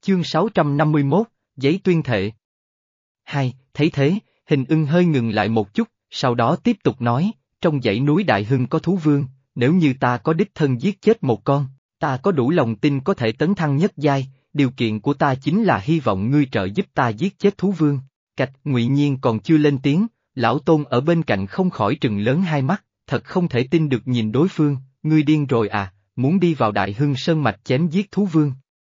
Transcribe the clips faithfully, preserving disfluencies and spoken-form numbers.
Chương sáu trăm năm mươi mốt, giấy tuyên thệ. Hai, thấy thế, Hình Ưng hơi ngừng lại một chút, sau đó tiếp tục nói, trong dãy núi Đại Hưng có thú vương, nếu như ta có đích thân giết chết một con, ta có đủ lòng tin có thể tấn thăng nhất giai, điều kiện của ta chính là hy vọng ngươi trợ giúp ta giết chết thú vương. Cạch, Ngụy Nhiên còn chưa lên tiếng, lão Tôn ở bên cạnh không khỏi trừng lớn hai mắt, thật không thể tin được nhìn đối phương, ngươi điên rồi à, muốn đi vào Đại Hưng Sơn mạch chém giết thú vương.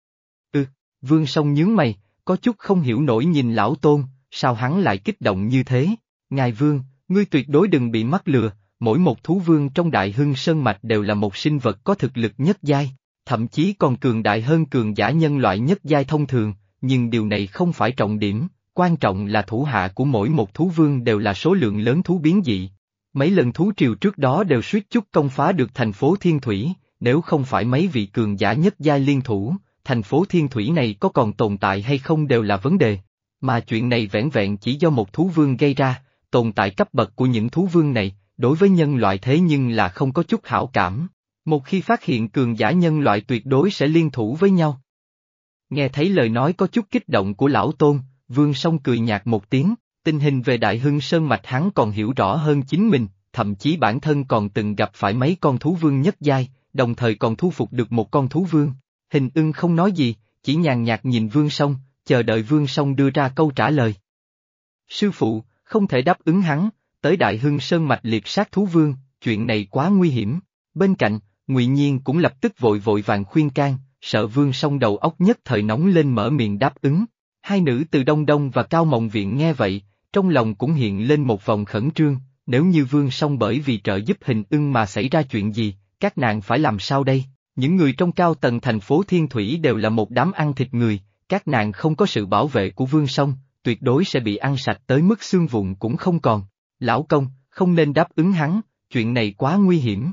Ừ, Vương Song nhướng mày, có chút không hiểu nổi nhìn lão Tôn, sao hắn lại kích động như thế, ngài Vương, ngươi tuyệt đối đừng bị mắc lừa, mỗi một thú vương trong Đại Hưng Sơn mạch đều là một sinh vật có thực lực nhất giai, thậm chí còn cường đại hơn cường giả nhân loại nhất giai thông thường, nhưng điều này không phải trọng điểm, quan trọng là thủ hạ của mỗi một thú vương đều là số lượng lớn thú biến dị. Mấy lần thú triều trước đó đều suýt chút công phá được thành phố Thiên Thủy, nếu không phải mấy vị cường giả nhất giai liên thủ, thành phố Thiên Thủy này có còn tồn tại hay không đều là vấn đề. Mà chuyện này vẻn vẹn chỉ do một thú vương gây ra, tồn tại cấp bậc của những thú vương này, đối với nhân loại thế nhưng là không có chút hảo cảm. Một khi phát hiện cường giả nhân loại tuyệt đối sẽ liên thủ với nhau. Nghe thấy lời nói có chút kích động của lão Tôn, Vương Song cười nhạt một tiếng, tình hình về Đại Hưng Sơn mạch hắn còn hiểu rõ hơn chính mình, thậm chí bản thân còn từng gặp phải mấy con thú vương nhất giai, đồng thời còn thu phục được một con thú vương. Hình Ưng không nói gì, chỉ nhàn nhạt nhìn Vương Song, chờ đợi Vương Song đưa ra câu trả lời. Sư phụ, không thể đáp ứng hắn, tới Đại Hưng Sơn mạch liệt sát thú vương, chuyện này quá nguy hiểm. Bên cạnh, Ngụy Nhiên cũng lập tức vội vội vàng khuyên can, sợ Vương Song đầu óc nhất thời nóng lên mở miệng đáp ứng. Hai nữ từ Đông Đông và Cao Mộng Viện nghe vậy, trong lòng cũng hiện lên một vòng khẩn trương, nếu như Vương Song bởi vì trợ giúp Hình Ưng mà xảy ra chuyện gì, các nàng phải làm sao đây? Những người trong cao tầng thành phố Thiên Thủy đều là một đám ăn thịt người, các nàng không có sự bảo vệ của Vương Song, tuyệt đối sẽ bị ăn sạch tới mức xương vụn cũng không còn. Lão công, không nên đáp ứng hắn, chuyện này quá nguy hiểm.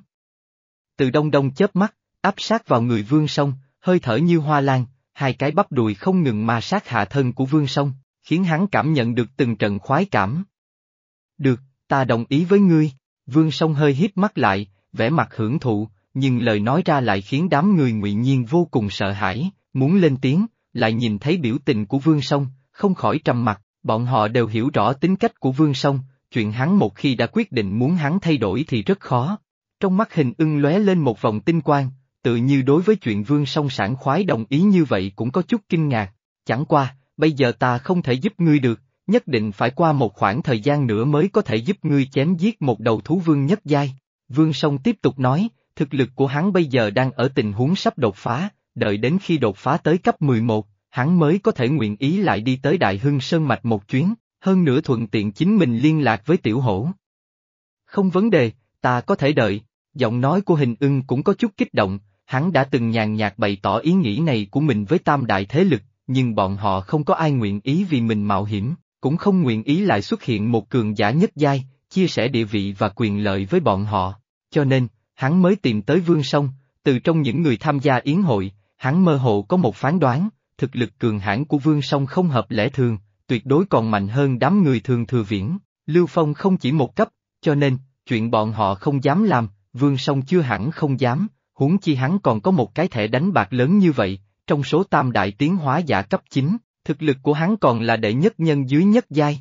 Từ Đông Đông chớp mắt, áp sát vào người Vương Song, hơi thở như hoa lan, hai cái bắp đùi không ngừng ma sát hạ thân của Vương Song, khiến hắn cảm nhận được từng trận khoái cảm. Được, ta đồng ý với ngươi. Vương Song hơi híp mắt lại, vẻ mặt hưởng thụ, nhưng lời nói ra lại khiến đám người Ngụy Nhiên vô cùng sợ hãi, muốn lên tiếng, lại nhìn thấy biểu tình của Vương Song, không khỏi trầm mặt, bọn họ đều hiểu rõ tính cách của Vương Song, chuyện hắn một khi đã quyết định muốn hắn thay đổi thì rất khó. Trong mắt Hình Ưng lóe lên một vòng tinh quang, tự như đối với chuyện Vương Song sảng khoái đồng ý như vậy cũng có chút kinh ngạc, chẳng qua, bây giờ ta không thể giúp ngươi được, nhất định phải qua một khoảng thời gian nữa mới có thể giúp ngươi chém giết một đầu thú vương nhất giai. Vương Song tiếp tục nói, thực lực của hắn bây giờ đang ở tình huống sắp đột phá, đợi đến khi đột phá tới cấp mười một, hắn mới có thể nguyện ý lại đi tới Đại Hưng Sơn mạch một chuyến, hơn nữa thuận tiện chính mình liên lạc với Tiểu Hổ. Không vấn đề, ta có thể đợi. Giọng nói của Hình Ưng cũng có chút kích động, hắn đã từng nhàn nhạt bày tỏ ý nghĩ này của mình với tam đại thế lực, nhưng bọn họ không có ai nguyện ý vì mình mạo hiểm, cũng không nguyện ý lại xuất hiện một cường giả nhất giai, chia sẻ địa vị và quyền lợi với bọn họ, cho nên, hắn mới tìm tới Vương Song. Từ trong những người tham gia yến hội, hắn mơ hồ có một phán đoán, thực lực cường hãn của Vương Song không hợp lẽ thường, tuyệt đối còn mạnh hơn đám người thường thừa viễn, Lưu Phong không chỉ một cấp, cho nên, chuyện bọn họ không dám làm, Vương Song chưa hẳn không dám, huống chi hắn còn có một cái thẻ đánh bạc lớn như vậy, trong số tam đại tiến hóa giả cấp chín, thực lực của hắn còn là đệ nhất nhân dưới nhất giai.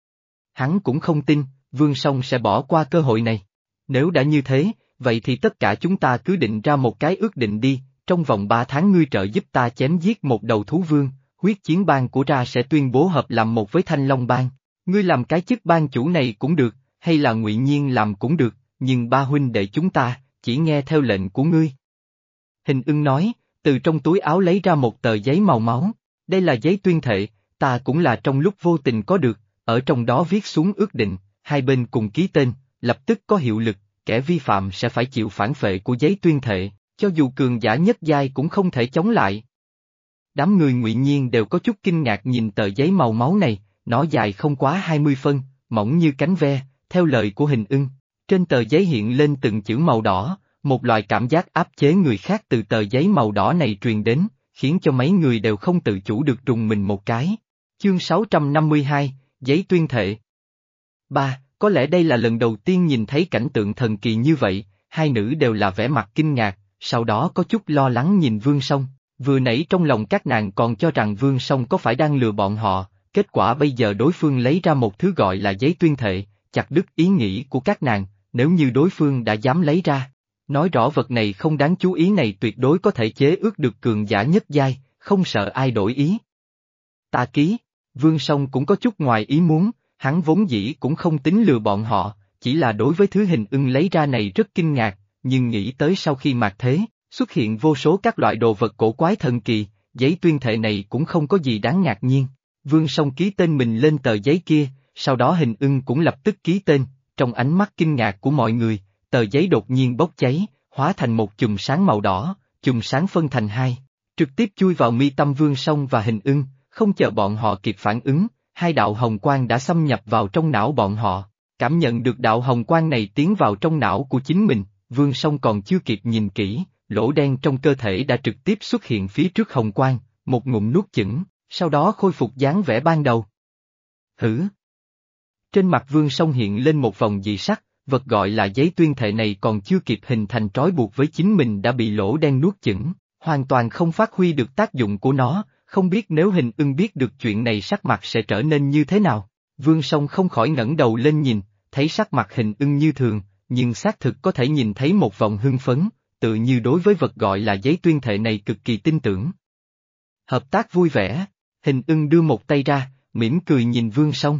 Hắn cũng không tin, Vương Song sẽ bỏ qua cơ hội này. Nếu đã như thế, vậy thì tất cả chúng ta cứ định ra một cái ước định đi, trong vòng ba tháng ngươi trợ giúp ta chém giết một đầu thú vương, huyết chiến bang của ra sẽ tuyên bố hợp làm một với Thanh Long bang. Ngươi làm cái chức ban chủ này cũng được, hay là Ngụy Nhiên làm cũng được, nhưng ba huynh đệ chúng ta, chỉ nghe theo lệnh của ngươi. Hình Ưng nói, từ trong túi áo lấy ra một tờ giấy màu máu, đây là giấy tuyên thệ, ta cũng là trong lúc vô tình có được, ở trong đó viết xuống ước định, hai bên cùng ký tên, lập tức có hiệu lực, kẻ vi phạm sẽ phải chịu phản vệ của giấy tuyên thệ, cho dù cường giả nhất giai cũng không thể chống lại. Đám người Ngụy Nhiên đều có chút kinh ngạc nhìn tờ giấy màu máu này, nó dài không quá hai mươi phân, mỏng như cánh ve, theo lời của Hình Ưng. Trên tờ giấy hiện lên từng chữ màu đỏ, một loại cảm giác áp chế người khác từ tờ giấy màu đỏ này truyền đến, khiến cho mấy người đều không tự chủ được rùng mình một cái. Chương sáu trăm năm mươi hai, giấy tuyên thệ. Ba, có lẽ đây là lần đầu tiên nhìn thấy cảnh tượng thần kỳ như vậy, hai nữ đều là vẻ mặt kinh ngạc, sau đó có chút lo lắng nhìn Vương Song. Vừa nãy trong lòng các nàng còn cho rằng Vương Song có phải đang lừa bọn họ, kết quả bây giờ đối phương lấy ra một thứ gọi là giấy tuyên thệ, chặt đứt ý nghĩ của các nàng, nếu như đối phương đã dám lấy ra. Nói rõ vật này không đáng chú ý này tuyệt đối có thể chế ước được cường giả nhất giai, không sợ ai đổi ý. Ta ký, Vương Song cũng có chút ngoài ý muốn, hắn vốn dĩ cũng không tính lừa bọn họ, chỉ là đối với thứ hình ưng lấy ra này rất kinh ngạc, nhưng nghĩ tới sau khi mạt thế, xuất hiện vô số các loại đồ vật cổ quái thần kỳ, giấy tuyên thệ này cũng không có gì đáng ngạc nhiên. Vương Song ký tên mình lên tờ giấy kia, sau đó hình ưng cũng lập tức ký tên, trong ánh mắt kinh ngạc của mọi người, tờ giấy đột nhiên bốc cháy, hóa thành một chùm sáng màu đỏ, chùm sáng phân thành hai, trực tiếp chui vào mi tâm Vương Song và hình ưng, không chờ bọn họ kịp phản ứng, hai đạo hồng quang đã xâm nhập vào trong não bọn họ. Cảm nhận được đạo hồng quang này tiến vào trong não của chính mình, Vương Song còn chưa kịp nhìn kỹ, lỗ đen trong cơ thể đã trực tiếp xuất hiện phía trước hồng quang, một ngụm nuốt chửng, sau đó khôi phục dáng vẻ ban đầu. Hử! Trên mặt Vương Song hiện lên một vòng dị sắc, vật gọi là giấy tuyên thệ này còn chưa kịp hình thành trói buộc với chính mình đã bị lỗ đen nuốt chửng, hoàn toàn không phát huy được tác dụng của nó, không biết nếu hình ưng biết được chuyện này sắc mặt sẽ trở nên như thế nào. Vương Song không khỏi ngẩng đầu lên nhìn, thấy sắc mặt hình ưng như thường, nhưng xác thực có thể nhìn thấy một vòng hưng phấn, tự như đối với vật gọi là giấy tuyên thệ này cực kỳ tin tưởng. Hợp tác vui vẻ, hình ưng đưa một tay ra, mỉm cười nhìn Vương Song.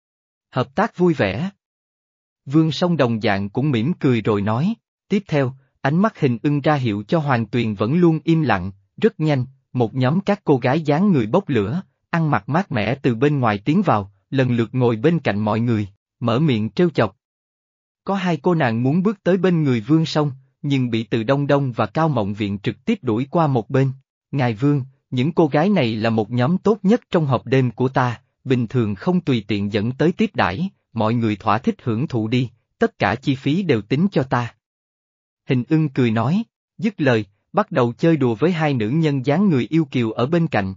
Hợp tác vui vẻ. Vương Song đồng dạng cũng mỉm cười rồi nói, tiếp theo, ánh mắt hình ưng ra hiệu cho Hoàng Tuyền vẫn luôn im lặng, rất nhanh, một nhóm các cô gái dáng người bốc lửa, ăn mặc mát mẻ từ bên ngoài tiến vào, lần lượt ngồi bên cạnh mọi người, mở miệng trêu chọc. Có hai cô nàng muốn bước tới bên người Vương Song, nhưng bị Từ Đông Đông và Cao Mộng Viện trực tiếp đuổi qua một bên. Ngài Vương, những cô gái này là một nhóm tốt nhất trong hộp đêm của ta, bình thường không tùy tiện dẫn tới tiếp đãi, mọi người thỏa thích hưởng thụ đi, tất cả chi phí đều tính cho ta. Hình ưng cười nói, dứt lời, bắt đầu chơi đùa với hai nữ nhân dáng người yêu kiều ở bên cạnh.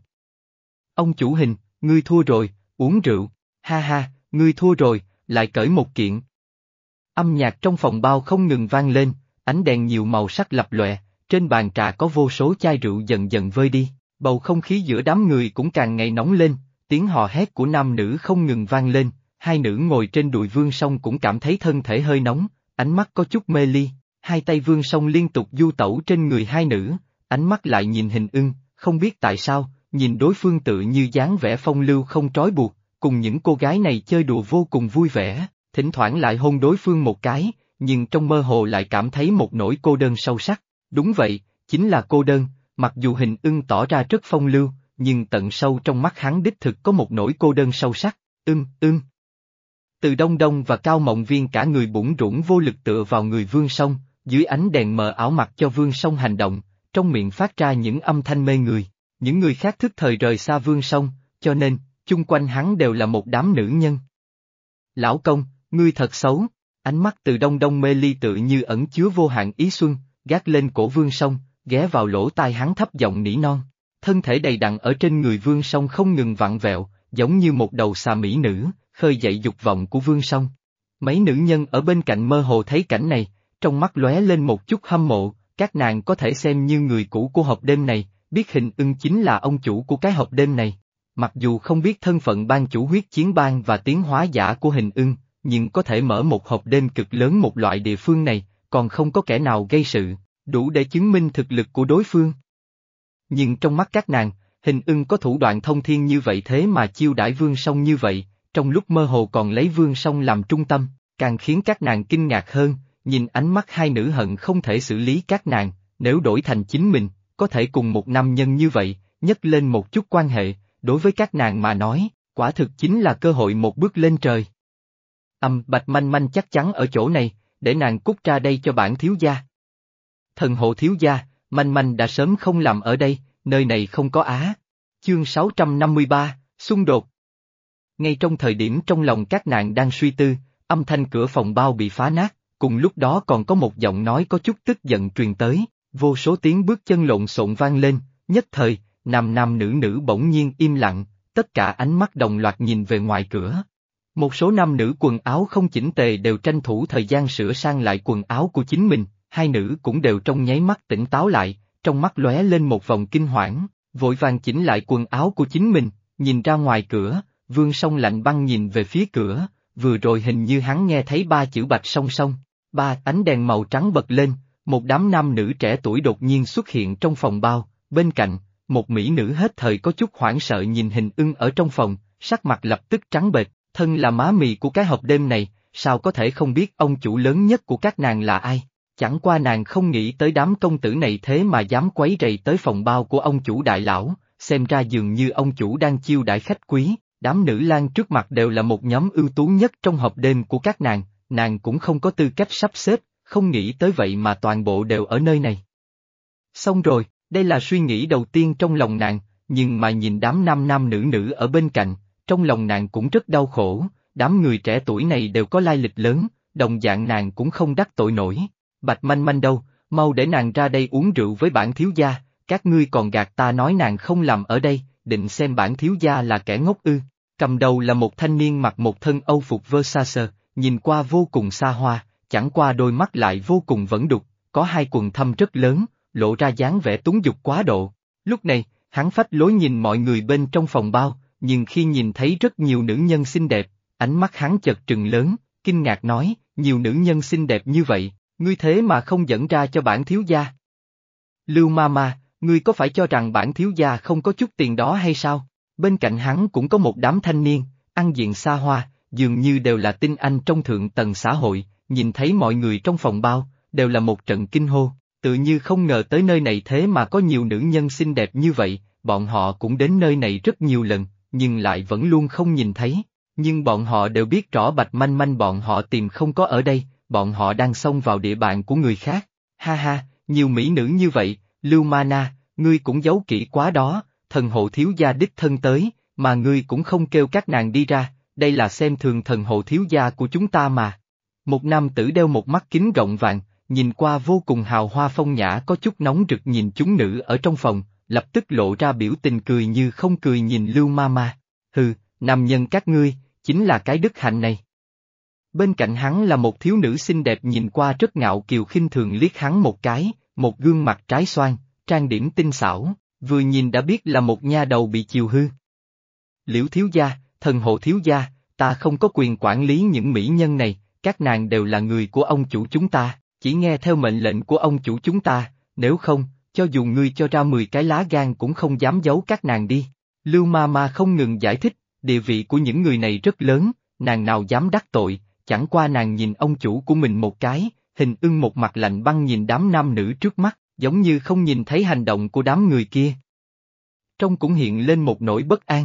Ông chủ Hình, ngươi thua rồi, uống rượu, ha ha, ngươi thua rồi, lại cởi một kiện. Âm nhạc trong phòng bao không ngừng vang lên, ánh đèn nhiều màu sắc lập lòe, trên bàn trà có vô số chai rượu dần dần vơi đi, bầu không khí giữa đám người cũng càng ngày nóng lên, tiếng hò hét của nam nữ không ngừng vang lên, hai nữ ngồi trên đùi Vương Song cũng cảm thấy thân thể hơi nóng, ánh mắt có chút mê ly, hai tay Vương Song liên tục du tẩu trên người hai nữ, ánh mắt lại nhìn hình ưng, không biết tại sao, nhìn đối phương tự như dáng vẻ phong lưu không trói buộc, cùng những cô gái này chơi đùa vô cùng vui vẻ, thỉnh thoảng lại hôn đối phương một cái, nhưng trong mơ hồ lại cảm thấy một nỗi cô đơn sâu sắc, đúng vậy, chính là cô đơn, mặc dù hình ưng tỏ ra rất phong lưu, nhưng tận sâu trong mắt hắn đích thực có một nỗi cô đơn sâu sắc, ưm, ưm. Từ Đông Đông và Cao Mộng Viên cả người bủn rủn vô lực tựa vào người Vương Song, dưới ánh đèn mờ ảo mặc cho Vương Song hành động, trong miệng phát ra những âm thanh mê người, những người khác thức thời rời xa Vương Song, cho nên, chung quanh hắn đều là một đám nữ nhân. Lão công, ngươi thật xấu, ánh mắt Từ Đông Đông mê ly tự như ẩn chứa vô hạn ý xuân, gác lên cổ Vương Song, ghé vào lỗ tai hắn thấp giọng nỉ non, thân thể đầy đặn ở trên người Vương Song không ngừng vặn vẹo, giống như một đầu xà mỹ nữ, khơi dậy dục vọng của Vương Song. Mấy nữ nhân ở bên cạnh mơ hồ thấy cảnh này, trong mắt lóe lên một chút hâm mộ, các nàng có thể xem như người cũ của hộp đêm này, biết hình ưng chính là ông chủ của cái hộp đêm này. Mặc dù không biết thân phận ban chủ huyết chiến bang và tiến hóa giả của hình ưng, nhưng có thể mở một hộp đêm cực lớn một loại địa phương này, còn không có kẻ nào gây sự, đủ để chứng minh thực lực của đối phương. Nhưng trong mắt các nàng, hình ưng có thủ đoạn thông thiên như vậy thế mà chiêu đãi Vương Song như vậy, trong lúc mơ hồ còn lấy Vương Song làm trung tâm, càng khiến các nàng kinh ngạc hơn, nhìn ánh mắt hai nữ hận không thể xử lý các nàng, nếu đổi thành chính mình, có thể cùng một nam nhân như vậy, nhấc lên một chút quan hệ, đối với các nàng mà nói, quả thực chính là cơ hội một bước lên trời. Âm Bạch Manh Manh chắc chắn ở chỗ này, để nàng cút ra đây cho bản thiếu gia. Thần hộ thiếu gia, Manh Manh đã sớm không làm ở đây, nơi này không có á. Chương sáu trăm năm mươi ba, xung đột. Ngay trong thời điểm trong lòng các nàng đang suy tư, âm thanh cửa phòng bao bị phá nát, cùng lúc đó còn có một giọng nói có chút tức giận truyền tới, vô số tiếng bước chân lộn xộn vang lên, nhất thời, nam nam nữ nữ bỗng nhiên im lặng, tất cả ánh mắt đồng loạt nhìn về ngoài cửa. Một số nam nữ quần áo không chỉnh tề đều tranh thủ thời gian sửa sang lại quần áo của chính mình, hai nữ cũng đều trong nháy mắt tỉnh táo lại, trong mắt lóe lên một vòng kinh hoảng, vội vàng chỉnh lại quần áo của chính mình, nhìn ra ngoài cửa, Vương Song lạnh băng nhìn về phía cửa, vừa rồi hình như hắn nghe thấy ba chữ Bạch Song Song, ba ánh đèn màu trắng bật lên, một đám nam nữ trẻ tuổi đột nhiên xuất hiện trong phòng bao, bên cạnh, một mỹ nữ hết thời có chút hoảng sợ nhìn Hình Ưng ở trong phòng, sắc mặt lập tức trắng bệch, thân là má mì của cái hộp đêm này, sao có thể không biết ông chủ lớn nhất của các nàng là ai, chẳng qua nàng không nghĩ tới đám công tử này thế mà dám quấy rầy tới phòng bao của ông chủ đại lão, xem ra dường như ông chủ đang chiêu đãi khách quý, đám nữ lang trước mặt đều là một nhóm ưu tú nhất trong hộp đêm của các nàng, nàng cũng không có tư cách sắp xếp, không nghĩ tới vậy mà toàn bộ đều ở nơi này. Xong rồi, đây là suy nghĩ đầu tiên trong lòng nàng, nhưng mà nhìn đám nam nam nữ nữ ở bên cạnh, trong lòng nàng cũng rất đau khổ, đám người trẻ tuổi này đều có lai lịch lớn, đồng dạng nàng cũng không đắc tội nổi. Bạch Manh Manh đâu, mau để nàng ra đây uống rượu với bản thiếu gia, các ngươi còn gạt ta nói nàng không làm ở đây, định xem bản thiếu gia là kẻ ngốc ư. Cầm đầu là một thanh niên mặc một thân âu phục Versace, nhìn qua vô cùng xa hoa, chẳng qua đôi mắt lại vô cùng vẫn đục, có hai quầng thâm rất lớn, lộ ra dáng vẻ túng dục quá độ. Lúc này, hắn phách lối nhìn mọi người bên trong phòng bao, nhưng khi nhìn thấy rất nhiều nữ nhân xinh đẹp, ánh mắt hắn chợt trừng lớn, kinh ngạc nói, nhiều nữ nhân xinh đẹp như vậy, ngươi thế mà không dẫn ra cho bản thiếu gia. Lưu Mama, ngươi có phải cho rằng bản thiếu gia không có chút tiền đó hay sao? Bên cạnh hắn cũng có một đám thanh niên, ăn diện xa hoa, dường như đều là tinh anh trong thượng tầng xã hội, nhìn thấy mọi người trong phòng bao, đều là một trận kinh hô, tự như không ngờ tới nơi này thế mà có nhiều nữ nhân xinh đẹp như vậy, bọn họ cũng đến nơi này rất nhiều lần, nhưng lại vẫn luôn không nhìn thấy, nhưng bọn họ đều biết rõ Bạch Manh Manh bọn họ tìm không có ở đây, bọn họ đang xông vào địa bàn của người khác, ha ha, nhiều mỹ nữ như vậy, Lưu Mana, ngươi cũng giấu kỹ quá đó. Thần hộ thiếu gia đích thân tới, mà ngươi cũng không kêu các nàng đi ra, đây là xem thường thần hộ thiếu gia của chúng ta mà. Một nam tử đeo một mắt kính rộng vàng, nhìn qua vô cùng hào hoa phong nhã có chút nóng rực nhìn chúng nữ ở trong phòng, lập tức lộ ra biểu tình cười như không cười nhìn Lưu Mama. Hừ, nam nhân các ngươi, chính là cái đức hạnh này. Bên cạnh hắn là một thiếu nữ xinh đẹp nhìn qua rất ngạo kiều khinh thường liếc hắn một cái, một gương mặt trái xoan, trang điểm tinh xảo. Vừa nhìn đã biết là một nha đầu bị chiều hư. Liễu thiếu gia, thần hộ thiếu gia, ta không có quyền quản lý những mỹ nhân này, các nàng đều là người của ông chủ chúng ta, chỉ nghe theo mệnh lệnh của ông chủ chúng ta, nếu không, cho dù ngươi cho ra mười cái lá gan cũng không dám giấu các nàng đi. Lưu Mama không ngừng giải thích, địa vị của những người này rất lớn, nàng nào dám đắc tội, chẳng qua nàng nhìn ông chủ của mình một cái, Hình Ưng một mặt lạnh băng nhìn đám nam nữ trước mắt, giống như không nhìn thấy hành động của đám người kia. Trong cũng hiện lên một nỗi bất an.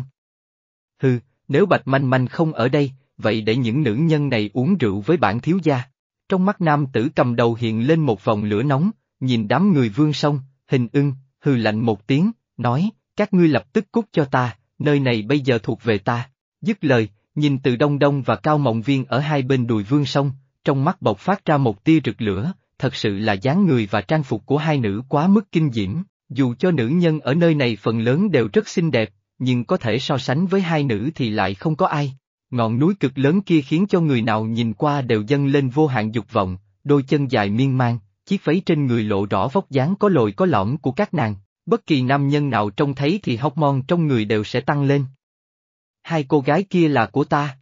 Hừ, nếu Bạch Manh Manh không ở đây, vậy để những nữ nhân này uống rượu với bản thiếu gia. Trong mắt nam tử cầm đầu hiện lên một vòng lửa nóng, nhìn đám người Vương Song, Hình Ưng, hừ lạnh một tiếng, nói, các ngươi lập tức cút cho ta, nơi này bây giờ thuộc về ta. Dứt lời, nhìn từ Đông Đông và Cao Mộng Viên ở hai bên đùi Vương Song, trong mắt bộc phát ra một tia rực lửa. Thật sự là dáng người và trang phục của hai nữ quá mức kinh diễm, dù cho nữ nhân ở nơi này phần lớn đều rất xinh đẹp, nhưng có thể so sánh với hai nữ thì lại không có ai. Ngọn núi cực lớn kia khiến cho người nào nhìn qua đều dâng lên vô hạn dục vọng, đôi chân dài miên man, chiếc váy trên người lộ rõ vóc dáng có lồi có lõm của các nàng, bất kỳ nam nhân nào trông thấy thì hormone trong người đều sẽ tăng lên. Hai cô gái kia là của ta.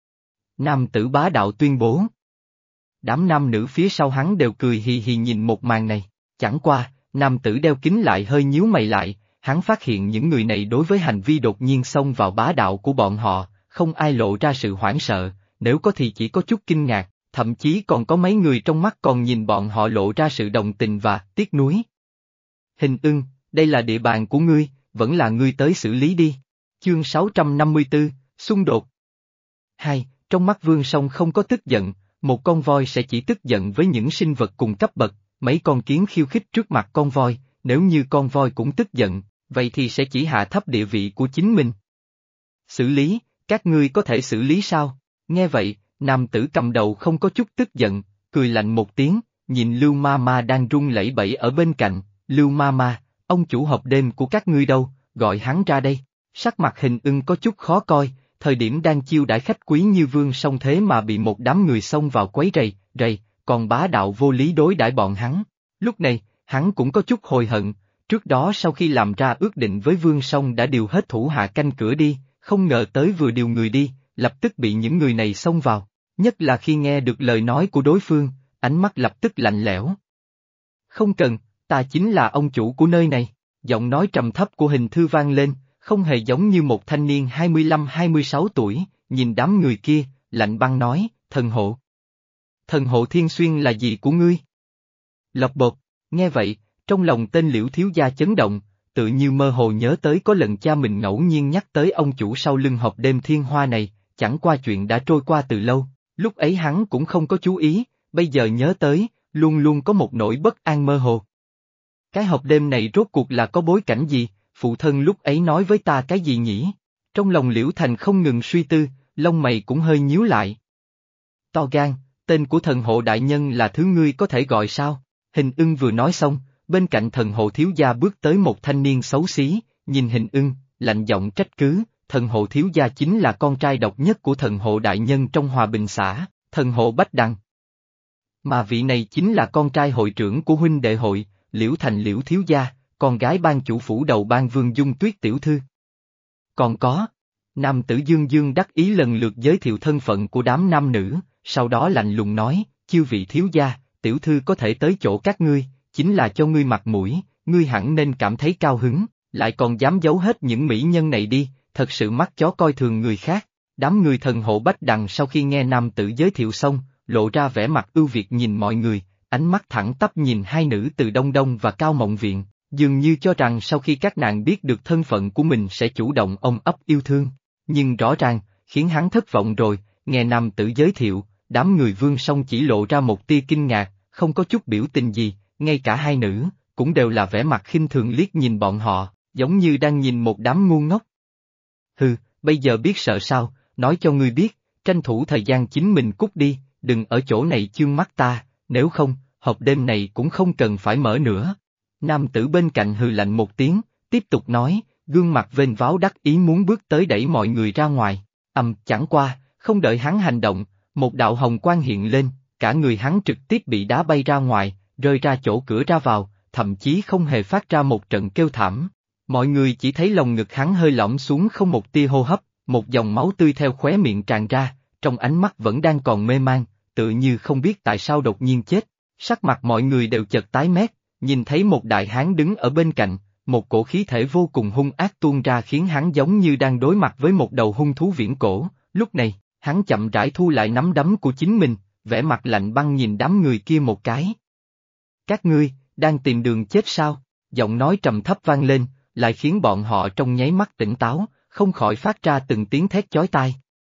Nam tử bá đạo tuyên bố. Đám nam nữ phía sau hắn đều cười hì hì nhìn một màn này, chẳng qua, nam tử đeo kính lại hơi nhíu mày lại, hắn phát hiện những người này đối với hành vi đột nhiên xông vào bá đạo của bọn họ, không ai lộ ra sự hoảng sợ, nếu có thì chỉ có chút kinh ngạc, thậm chí còn có mấy người trong mắt còn nhìn bọn họ lộ ra sự đồng tình và tiếc nuối. Hình Ưng, đây là địa bàn của ngươi, vẫn là ngươi tới xử lý đi. Chương sáu trăm năm mươi tư, xung đột. Hai, trong mắt Vương Song không có tức giận. Một con voi sẽ chỉ tức giận với những sinh vật cùng cấp bậc, mấy con kiến khiêu khích trước mặt con voi, nếu như con voi cũng tức giận, vậy thì sẽ chỉ hạ thấp địa vị của chính mình. Xử lý, các ngươi có thể xử lý sao? Nghe vậy, nam tử cầm đầu không có chút tức giận, cười lạnh một tiếng, nhìn Lưu Mama đang run lẩy bẩy ở bên cạnh, Lưu Mama, ông chủ hộp đêm của các ngươi đâu, gọi hắn ra đây. Sắc mặt Hình Ưng có chút khó coi. Thời điểm đang chiêu đãi khách quý như Vương Song thế mà bị một đám người xông vào quấy rầy, rầy, còn bá đạo vô lý đối đãi bọn hắn. Lúc này, hắn cũng có chút hối hận, Trước đó sau khi làm ra ước định với Vương Song đã điều hết thủ hạ canh cửa đi, không ngờ tới vừa điều người đi, lập tức bị những người này xông vào, nhất là khi nghe được lời nói của đối phương, ánh mắt lập tức lạnh lẽo. Không cần, ta chính là ông chủ của nơi này, giọng nói trầm thấp của Hình Thư vang lên, không hề giống như một thanh niên hai mươi lăm hai mươi sáu tuổi, nhìn đám người kia, lạnh băng nói, thần hộ. Thần hộ Thiên Xuyên là gì của ngươi? Lộc bột, nghe vậy, trong lòng tên Liễu thiếu gia chấn động, tự như mơ hồ nhớ tới có lần cha mình ngẫu nhiên nhắc tới ông chủ sau lưng hộp đêm thiên hoa này, chẳng qua chuyện đã trôi qua từ lâu, lúc ấy hắn cũng không có chú ý, bây giờ nhớ tới, luôn luôn có một nỗi bất an mơ hồ. Cái hộp đêm này rốt cuộc là có bối cảnh gì, phụ thân lúc ấy nói với ta cái gì nhỉ? Trong lòng Liễu Thành không ngừng suy tư, lông mày cũng hơi nhíu lại. To gan, tên của thần hộ đại nhân là thứ ngươi có thể gọi sao? Hình Ưng vừa nói xong, bên cạnh thần hộ thiếu gia bước tới một thanh niên xấu xí, nhìn Hình Ưng, lạnh giọng trách cứ, thần hộ thiếu gia chính là con trai độc nhất của thần hộ đại nhân trong Hòa Bình xã, thần hộ Bách Đằng. Mà vị này chính là con trai hội trưởng của huynh đệ hội, Liễu Thành Liễu thiếu gia, con gái ban chủ phủ đầu ban Vương Dung Tuyết tiểu thư. Còn có, nam tử Dương Dương đắc ý lần lượt giới thiệu thân phận của đám nam nữ, sau đó lạnh lùng nói, chư vị thiếu gia, tiểu thư có thể tới chỗ các ngươi, chính là cho ngươi mặt mũi, ngươi hẳn nên cảm thấy cao hứng, lại còn dám giấu hết những mỹ nhân này đi, thật sự mắt chó coi thường người khác. Đám người thần hộ Bách Đằng sau khi nghe nam tử giới thiệu xong, lộ ra vẻ mặt ưu việt nhìn mọi người, ánh mắt thẳng tắp nhìn hai nữ từ Đông Đông và Cao Mộng Viện, dường như cho rằng sau khi các nàng biết được thân phận của mình sẽ chủ động ôm ấp yêu thương. Nhưng rõ ràng, khiến hắn thất vọng rồi, nghe nam tử giới thiệu, đám người Vương Song chỉ lộ ra một tia kinh ngạc, không có chút biểu tình gì, ngay cả hai nữ, cũng đều là vẻ mặt khinh thường liếc nhìn bọn họ, giống như đang nhìn một đám ngu ngốc. Hừ, bây giờ biết sợ sao, nói cho ngươi biết, tranh thủ thời gian chính mình cút đi, đừng ở chỗ này chương mắt ta, nếu không, hộp đêm này cũng không cần phải mở nữa. Nam tử bên cạnh hừ lạnh một tiếng, tiếp tục nói, gương mặt vênh váo đắc ý muốn bước tới đẩy mọi người ra ngoài, ầm, chẳng qua, không đợi hắn hành động, một đạo hồng quang hiện lên, cả người hắn trực tiếp bị đá bay ra ngoài, rơi ra chỗ cửa ra vào, thậm chí không hề phát ra một trận kêu thảm. Mọi người chỉ thấy lồng ngực hắn hơi lõm xuống không một tia hô hấp, một dòng máu tươi theo khóe miệng tràn ra, trong ánh mắt vẫn đang còn mê man, tự như không biết tại sao đột nhiên chết. Sắc mặt mọi người đều chợt tái mét, nhìn thấy một đại hán đứng ở bên cạnh, một cổ khí thể vô cùng hung ác tuôn ra khiến hắn giống như đang đối mặt với một đầu hung thú viễn cổ. Lúc này, hắn chậm rãi thu lại nắm đấm của chính mình, vẻ mặt lạnh băng nhìn đám người kia một cái. Các ngươi, đang tìm đường chết sao? Giọng nói trầm thấp vang lên, lại khiến bọn họ trong nháy mắt tỉnh táo, không khỏi phát ra từng tiếng thét chói tai.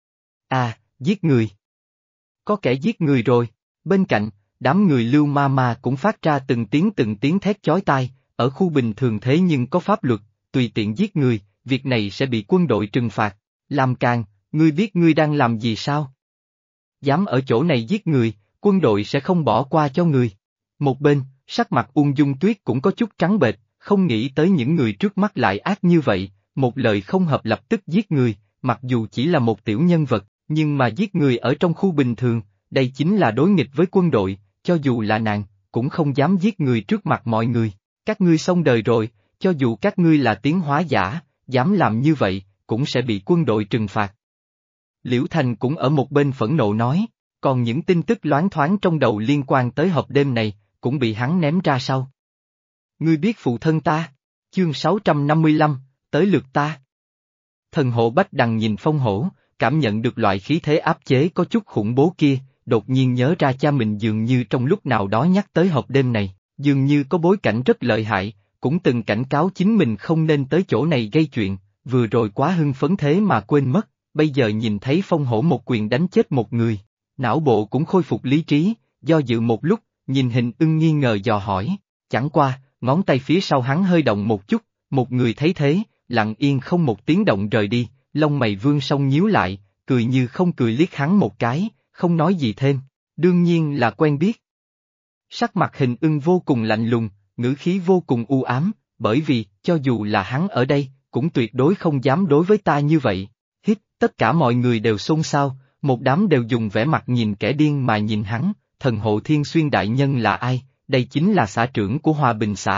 À, giết người. Có kẻ giết người rồi. Bên cạnh, đám người Lưu Ma Ma cũng phát ra từng tiếng từng tiếng thét chói tai, ở khu bình thường thế nhưng có pháp luật, tùy tiện giết người, việc này sẽ bị quân đội trừng phạt. Làm càng, ngươi biết ngươi đang làm gì sao? Dám ở chỗ này giết người, quân đội sẽ không bỏ qua cho người. Một bên, sắc mặt Ung Dung Tuyết cũng có chút trắng bệch, không nghĩ tới những người trước mắt lại ác như vậy, một lời không hợp lập tức giết người, mặc dù chỉ là một tiểu nhân vật, nhưng mà giết người ở trong khu bình thường, đây chính là đối nghịch với quân đội, cho dù là nàng, cũng không dám giết người trước mặt mọi người. Các ngươi xong đời rồi, cho dù các ngươi là tiến hóa giả, dám làm như vậy, cũng sẽ bị quân đội trừng phạt. Liễu Thành cũng ở một bên phẫn nộ nói, còn những tin tức loáng thoáng trong đầu liên quan tới hộp đêm này, cũng bị hắn ném ra sau. Ngươi biết phụ thân ta? Chương sáu trăm năm mươi lăm, tới lượt ta. Thần hộ Bách Đằng nhìn Phong Hổ, cảm nhận được loại khí thế áp chế có chút khủng bố kia, đột nhiên nhớ ra cha mình dường như trong lúc nào đó nhắc tới hộp đêm này, dường như có bối cảnh rất lợi hại, cũng từng cảnh cáo chính mình không nên tới chỗ này gây chuyện, vừa rồi quá hưng phấn thế mà quên mất, bây giờ nhìn thấy Phong Hổ một quyền đánh chết một người, não bộ cũng khôi phục lý trí, do dự một lúc, nhìn Hình Ưng nghi ngờ dò hỏi, chẳng qua, ngón tay phía sau hắn hơi động một chút, một người thấy thế, lặng yên không một tiếng động rời đi, lông mày Vương Song nhíu lại, cười như không cười liếc hắn một cái, không nói gì thêm, đương nhiên là quen biết. Sắc mặt Hình Ưng vô cùng lạnh lùng, ngữ khí vô cùng u ám, bởi vì, cho dù là hắn ở đây, cũng tuyệt đối không dám đối với ta như vậy. Hít, tất cả mọi người đều xôn xao, một đám đều dùng vẻ mặt nhìn kẻ điên mà nhìn hắn, thần hộ Thiên Xuyên đại nhân là ai, đây chính là xã trưởng của Hòa Bình xã,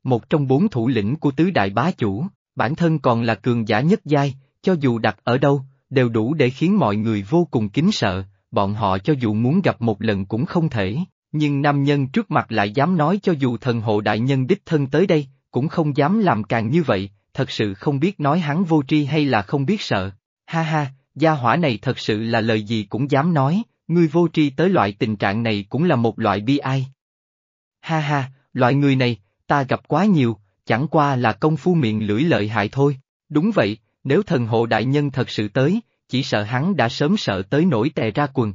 một trong bốn thủ lĩnh của tứ đại bá chủ, bản thân còn là cường giả nhất giai, cho dù đặt ở đâu, đều đủ để khiến mọi người vô cùng kính sợ, bọn họ cho dù muốn gặp một lần cũng không thể, nhưng nam nhân trước mặt lại dám nói cho dù thần hộ đại nhân đích thân tới đây, cũng không dám làm càng như vậy, thật sự không biết nói hắn vô tri hay là không biết sợ. Ha ha, gia hỏa này thật sự là lời gì cũng dám nói, ngươi vô tri tới loại tình trạng này cũng là một loại bi ai. Ha ha, loại người này, ta gặp quá nhiều, chẳng qua là công phu miệng lưỡi lợi hại thôi. Đúng vậy, nếu thần hộ đại nhân thật sự tới, chỉ sợ hắn đã sớm sợ tới nổi tè ra quần.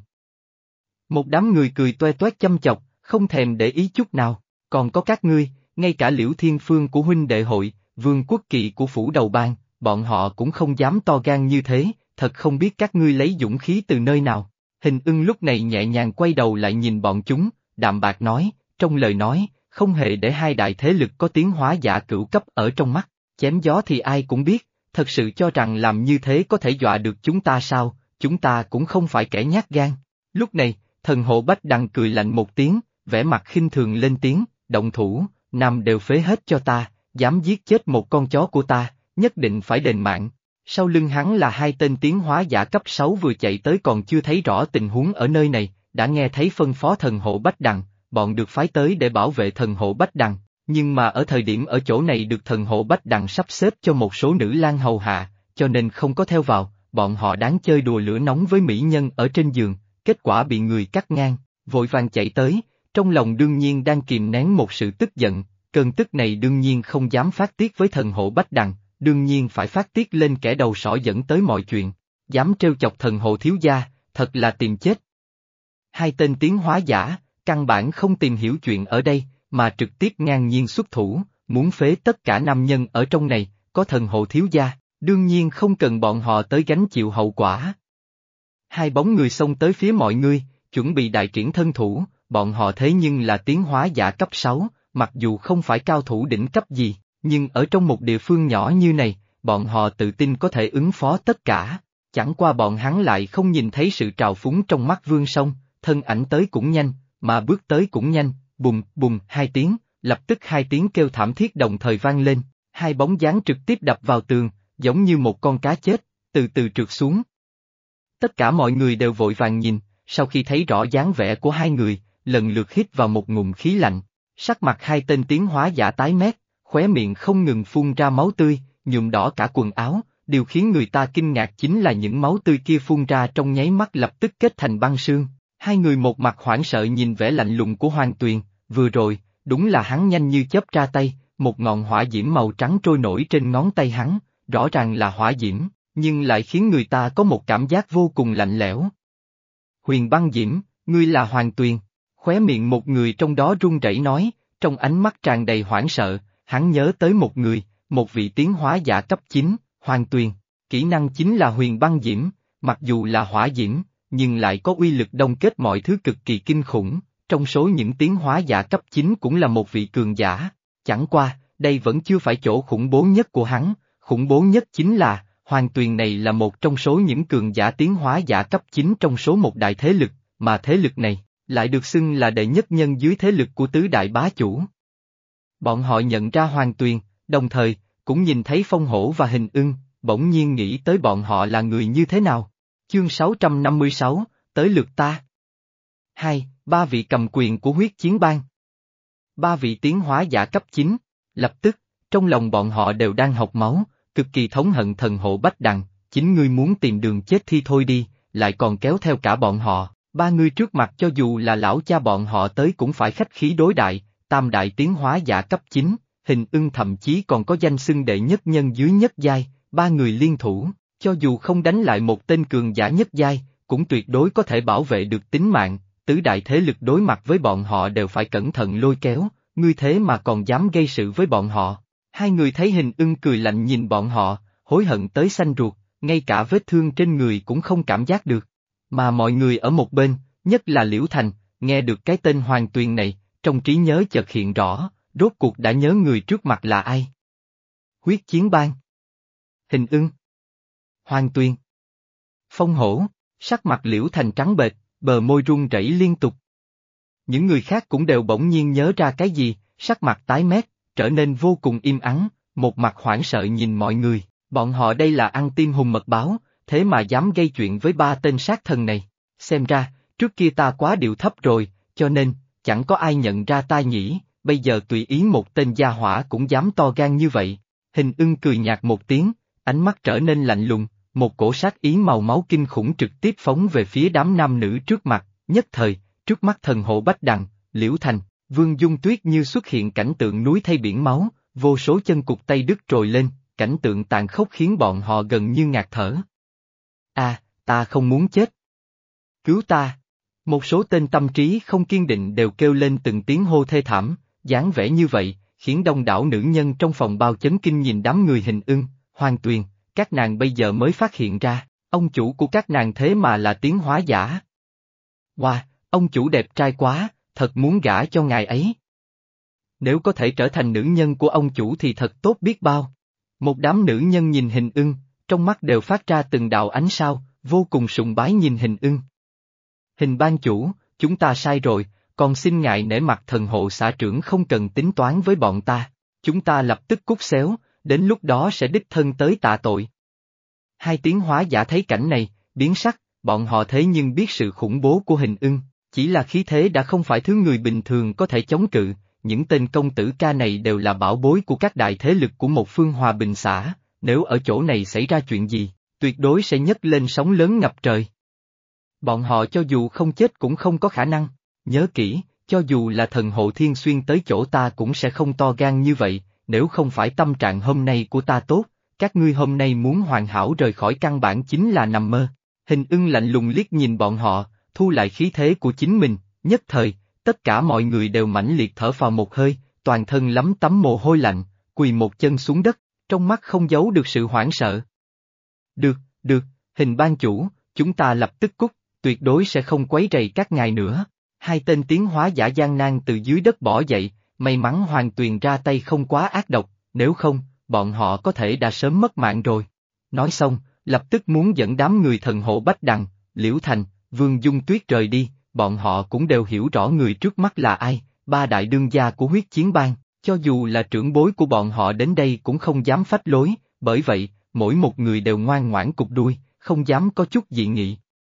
Một đám người cười toe toét chăm chọc, không thèm để ý chút nào, còn có các ngươi, ngay cả Liễu Thiên Phương của huynh đệ hội, Vương Quốc Kỵ của phủ đầu bang, bọn họ cũng không dám to gan như thế, thật không biết các ngươi lấy dũng khí từ nơi nào. Hình ưng lúc này nhẹ nhàng quay đầu lại nhìn bọn chúng, đạm bạc nói, trong lời nói, không hề để hai đại thế lực có tiến hóa giả cửu cấp ở trong mắt, chém gió thì ai cũng biết, thật sự cho rằng làm như thế có thể dọa được chúng ta sao, chúng ta cũng không phải kẻ nhát gan. Lúc này, thần hộ Bách Đằng cười lạnh một tiếng, vẻ mặt khinh thường lên tiếng, động thủ, nằm đều phế hết cho ta, dám giết chết một con chó của ta, nhất định phải đền mạng. Sau lưng hắn là hai tên tiến hóa giả cấp sáu vừa chạy tới còn chưa thấy rõ tình huống ở nơi này, đã nghe thấy phân phó thần hộ Bách Đằng, bọn được phái tới để bảo vệ thần hộ Bách Đằng, nhưng mà ở thời điểm ở chỗ này được thần hộ Bách Đằng sắp xếp cho một số nữ lang hầu hạ, cho nên không có theo vào, bọn họ đáng chơi đùa lửa nóng với mỹ nhân ở trên giường, kết quả bị người cắt ngang, vội vàng chạy tới, trong lòng đương nhiên đang kìm nén một sự tức giận, cơn tức này đương nhiên không dám phát tiết với thần hộ Bách Đằng, đương nhiên phải phát tiết lên kẻ đầu sỏ dẫn tới mọi chuyện, dám trêu chọc thần hộ thiếu gia, thật là tìm chết. Hai tên tiến hóa giả, căn bản không tìm hiểu chuyện ở đây, mà trực tiếp ngang nhiên xuất thủ, muốn phế tất cả nam nhân ở trong này, có thần hộ thiếu gia, đương nhiên không cần bọn họ tới gánh chịu hậu quả. Hai bóng người xông tới phía mọi người, chuẩn bị đại triển thân thủ, bọn họ thế nhưng là tiến hóa giả cấp sáu, mặc dù không phải cao thủ đỉnh cấp gì, nhưng ở trong một địa phương nhỏ như này, bọn họ tự tin có thể ứng phó tất cả, chẳng qua bọn hắn lại không nhìn thấy sự trào phúng trong mắt Vương Song, thân ảnh tới cũng nhanh, mà bước tới cũng nhanh, bùm, bùm, hai tiếng, lập tức hai tiếng kêu thảm thiết đồng thời vang lên, hai bóng dáng trực tiếp đập vào tường, giống như một con cá chết, từ từ trượt xuống. Tất cả mọi người đều vội vàng nhìn, sau khi thấy rõ dáng vẻ của hai người, lần lượt hít vào một ngụm khí lạnh, sắc mặt hai tên tiến hóa giả tái mét, khóe miệng không ngừng phun ra máu tươi, nhuộm đỏ cả quần áo, điều khiến người ta kinh ngạc chính là những máu tươi kia phun ra trong nháy mắt lập tức kết thành băng sương. Hai người một mặt hoảng sợ nhìn vẻ lạnh lùng của Hoàng Tuyền, vừa rồi, đúng là hắn nhanh như chớp ra tay, một ngọn hỏa diễm màu trắng trôi nổi trên ngón tay hắn, rõ ràng là hỏa diễm, nhưng lại khiến người ta có một cảm giác vô cùng lạnh lẽo. Huyền băng diễm, ngươi là Hoàng Tuyền, khóe miệng một người trong đó run rẩy nói, trong ánh mắt tràn đầy hoảng sợ, hắn nhớ tới một người, một vị tiến hóa giả cấp chín, Hoàng Tuyền, kỹ năng chính là huyền băng diễm, mặc dù là hỏa diễm, nhưng lại có uy lực đông kết mọi thứ cực kỳ kinh khủng, trong số những tiến hóa giả cấp chín cũng là một vị cường giả, chẳng qua, đây vẫn chưa phải chỗ khủng bố nhất của hắn, khủng bố nhất chính là, Hoàng Tuyền này là một trong số những cường giả tiến hóa giả cấp chín trong số một đại thế lực, mà thế lực này, lại được xưng là đệ nhất nhân dưới thế lực của tứ đại bá chủ. Bọn họ nhận ra Hoàng Tuyền, đồng thời, cũng nhìn thấy Phong Hổ và Hình Ưng, bỗng nhiên nghĩ tới bọn họ là người như thế nào. Chương sáu trăm năm mươi sáu, tới lượt ta. Hai, ba vị cầm quyền của huyết chiến bang. Ba vị tiến hóa giả cấp chín, lập tức, trong lòng bọn họ đều đang học máu, cực kỳ thống hận thần hộ Bách Đằng, chính ngươi muốn tìm đường chết thì thôi đi, lại còn kéo theo cả bọn họ, ba người trước mặt cho dù là lão cha bọn họ tới cũng phải khách khí đối đại, tam đại tiến hóa giả cấp chín, Hình Ưng thậm chí còn có danh xưng đệ nhất nhân dưới nhất giai, ba người liên thủ. Cho dù không đánh lại một tên cường giả nhất giai, cũng tuyệt đối có thể bảo vệ được tính mạng, tứ đại thế lực đối mặt với bọn họ đều phải cẩn thận lôi kéo, ngươi thế mà còn dám gây sự với bọn họ. Hai người thấy Hình Ưng cười lạnh nhìn bọn họ, hối hận tới xanh ruột, ngay cả vết thương trên người cũng không cảm giác được. Mà mọi người ở một bên, nhất là Liễu Thành, nghe được cái tên Hoàng Tuyền này, trong trí nhớ chợt hiện rõ, rốt cuộc đã nhớ người trước mặt là ai. Huyết chiến bang. Hình Ưng. Hoàng Tuyền. Phong Hổ, sắc mặt Liễu Thành trắng bệch, bờ môi run rẩy liên tục. Những người khác cũng đều bỗng nhiên nhớ ra cái gì, sắc mặt tái mét, trở nên vô cùng im ắng, một mặt hoảng sợ nhìn mọi người, bọn họ đây là ăn tim hùng mật báo, thế mà dám gây chuyện với ba tên sát thần này, xem ra, trước kia ta quá điệu thấp rồi, cho nên, chẳng có ai nhận ra ta nhỉ, bây giờ tùy ý một tên gia hỏa cũng dám to gan như vậy. Hình ưng cười nhạt một tiếng, ánh mắt trở nên lạnh lùng, một cổ sát ý màu máu kinh khủng trực tiếp phóng về phía đám nam nữ trước mặt, nhất thời, trước mắt thần hộ Bách Đằng, Liễu Thành, Vương Dung Tuyết như xuất hiện cảnh tượng núi thay biển máu, vô số chân cụt tay đứt trồi lên, cảnh tượng tàn khốc khiến bọn họ gần như ngạt thở. A, ta không muốn chết. Cứu ta. Một số tên tâm trí không kiên định đều kêu lên từng tiếng hô thê thảm, dáng vẻ như vậy, khiến đông đảo nữ nhân trong phòng bao chấn kinh nhìn đám người Hình Ưng, Hoàng Tuyền, các nàng bây giờ mới phát hiện ra, ông chủ của các nàng thế mà là tiến hóa giả. Wow, ông chủ đẹp trai quá, thật muốn gả cho ngài ấy. Nếu có thể trở thành nữ nhân của ông chủ thì thật tốt biết bao. Một đám nữ nhân nhìn Hình Ưng, trong mắt đều phát ra từng đạo ánh sao, vô cùng sùng bái nhìn Hình Ưng. Hình ban chủ, chúng ta sai rồi, còn xin ngài nể mặt thần hộ xã trưởng không cần tính toán với bọn ta, chúng ta lập tức cút xéo, đến lúc đó sẽ đích thân tới tạ tội. Hai tiến hóa giả thấy cảnh này, biến sắc, bọn họ thế nhưng biết sự khủng bố của Hình Ưng, chỉ là khí thế đã không phải thứ người bình thường có thể chống cự, những tên công tử ca này đều là bảo bối của các đại thế lực của một phương hòa bình xã, nếu ở chỗ này xảy ra chuyện gì, tuyệt đối sẽ nhấc lên sóng lớn ngập trời. Bọn họ cho dù không chết cũng không có khả năng, nhớ kỹ, cho dù là thần hộ Thiên Xuyên tới chỗ ta cũng sẽ không to gan như vậy, nếu không phải tâm trạng hôm nay của ta tốt, các ngươi hôm nay muốn hoàn hảo rời khỏi căn bản chính là nằm mơ. Hình Ưng lạnh lùng liếc nhìn bọn họ, thu lại khí thế của chính mình, nhất thời, tất cả mọi người đều mãnh liệt thở phào một hơi, toàn thân lấm tấm mồ hôi lạnh, quỳ một chân xuống đất, trong mắt không giấu được sự hoảng sợ. Được, được, Hình ban chủ, chúng ta lập tức cút, tuyệt đối sẽ không quấy rầy các ngài nữa. Hai tên tiến hóa giả gian nan từ dưới đất bỏ dậy, may mắn Hoàng Tuyền ra tay không quá ác độc, nếu không, bọn họ có thể đã sớm mất mạng rồi. Nói xong, lập tức muốn dẫn đám người thần hộ Bách Đằng, Liễu Thành, Vương Dung Tuyết rời đi, bọn họ cũng đều hiểu rõ người trước mắt là ai, ba đại đương gia của huyết chiến bang, cho dù là trưởng bối của bọn họ đến đây cũng không dám phách lối, bởi vậy, mỗi một người đều ngoan ngoãn cụp đuôi, không dám có chút dị nghị.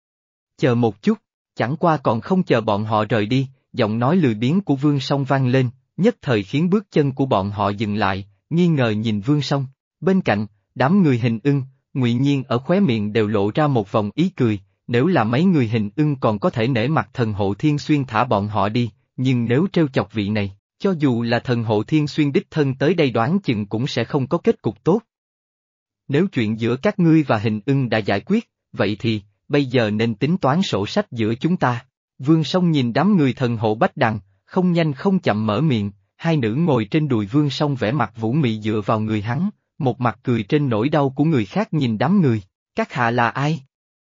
Chờ một chút, chẳng qua còn không chờ bọn họ rời đi, giọng nói lười biếng của Vương Song vang lên, nhất thời khiến bước chân của bọn họ dừng lại, nghi ngờ nhìn Vương Song. Bên cạnh, đám người Hình Ưng, Ngụy Nhiên ở khóe miệng đều lộ ra một vòng ý cười, nếu là mấy người Hình Ưng còn có thể nể mặt thần hộ Thiên Xuyên thả bọn họ đi, nhưng nếu trêu chọc vị này, cho dù là thần hộ Thiên Xuyên đích thân tới đây đoán chừng cũng sẽ không có kết cục tốt. Nếu chuyện giữa các ngươi và Hình Ưng đã giải quyết, vậy thì, bây giờ nên tính toán sổ sách giữa chúng ta. Vương Song nhìn đám người thần hộ Bách Đằng, không nhanh không chậm mở miệng, hai nữ ngồi trên đùi Vương Song vẻ mặt vũ mị dựa vào người hắn, một mặt cười trên nỗi đau của người khác nhìn đám người, các hạ là ai?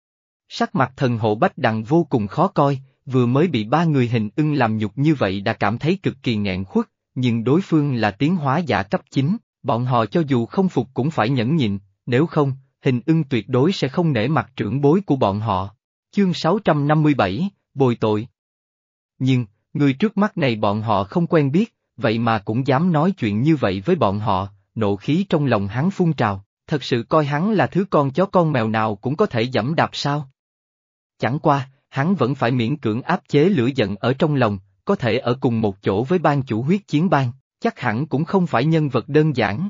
Sắc mặt thần hộ Bách Đằng vô cùng khó coi, vừa mới bị ba người Hình Ưng làm nhục như vậy đã cảm thấy cực kỳ nghẹn khuất, nhưng đối phương là tiến hóa giả cấp chín, bọn họ cho dù không phục cũng phải nhẫn nhịn, nếu không, Hình Ưng tuyệt đối sẽ không nể mặt trưởng bối của bọn họ. Chương sáu trăm năm mươi bảy, bồi tội. Nhưng, người trước mắt này bọn họ không quen biết, vậy mà cũng dám nói chuyện như vậy với bọn họ, nộ khí trong lòng hắn phun trào, thật sự coi hắn là thứ con chó con mèo nào cũng có thể giẫm đạp sao? Chẳng qua, hắn vẫn phải miễn cưỡng áp chế lửa giận ở trong lòng, có thể ở cùng một chỗ với ban chủ huyết chiến bang, chắc hẳn cũng không phải nhân vật đơn giản.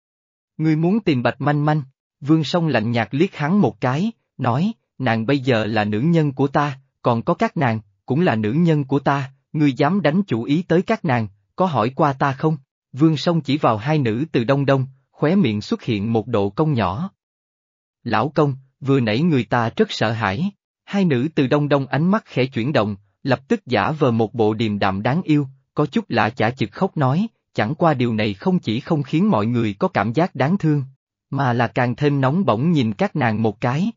Ngươi muốn tìm Bạch Manh Manh? Vương Song lạnh nhạt liếc hắn một cái, nói, nàng bây giờ là nữ nhân của ta, còn có các nàng, cũng là nữ nhân của ta, ngươi dám đánh chủ ý tới các nàng, có hỏi qua ta không? Vương Song chỉ vào hai nữ từ Đông Đông, khóe miệng xuất hiện một độ cong nhỏ. Lão công, vừa nãy người ta rất sợ hãi, hai nữ từ Đông Đông ánh mắt khẽ chuyển động, lập tức giả vờ một bộ điềm đạm đáng yêu, có chút lạ chả chực khóc nói, chẳng qua điều này không chỉ không khiến mọi người có cảm giác đáng thương, mà là càng thêm nóng bỏng nhìn các nàng một cái.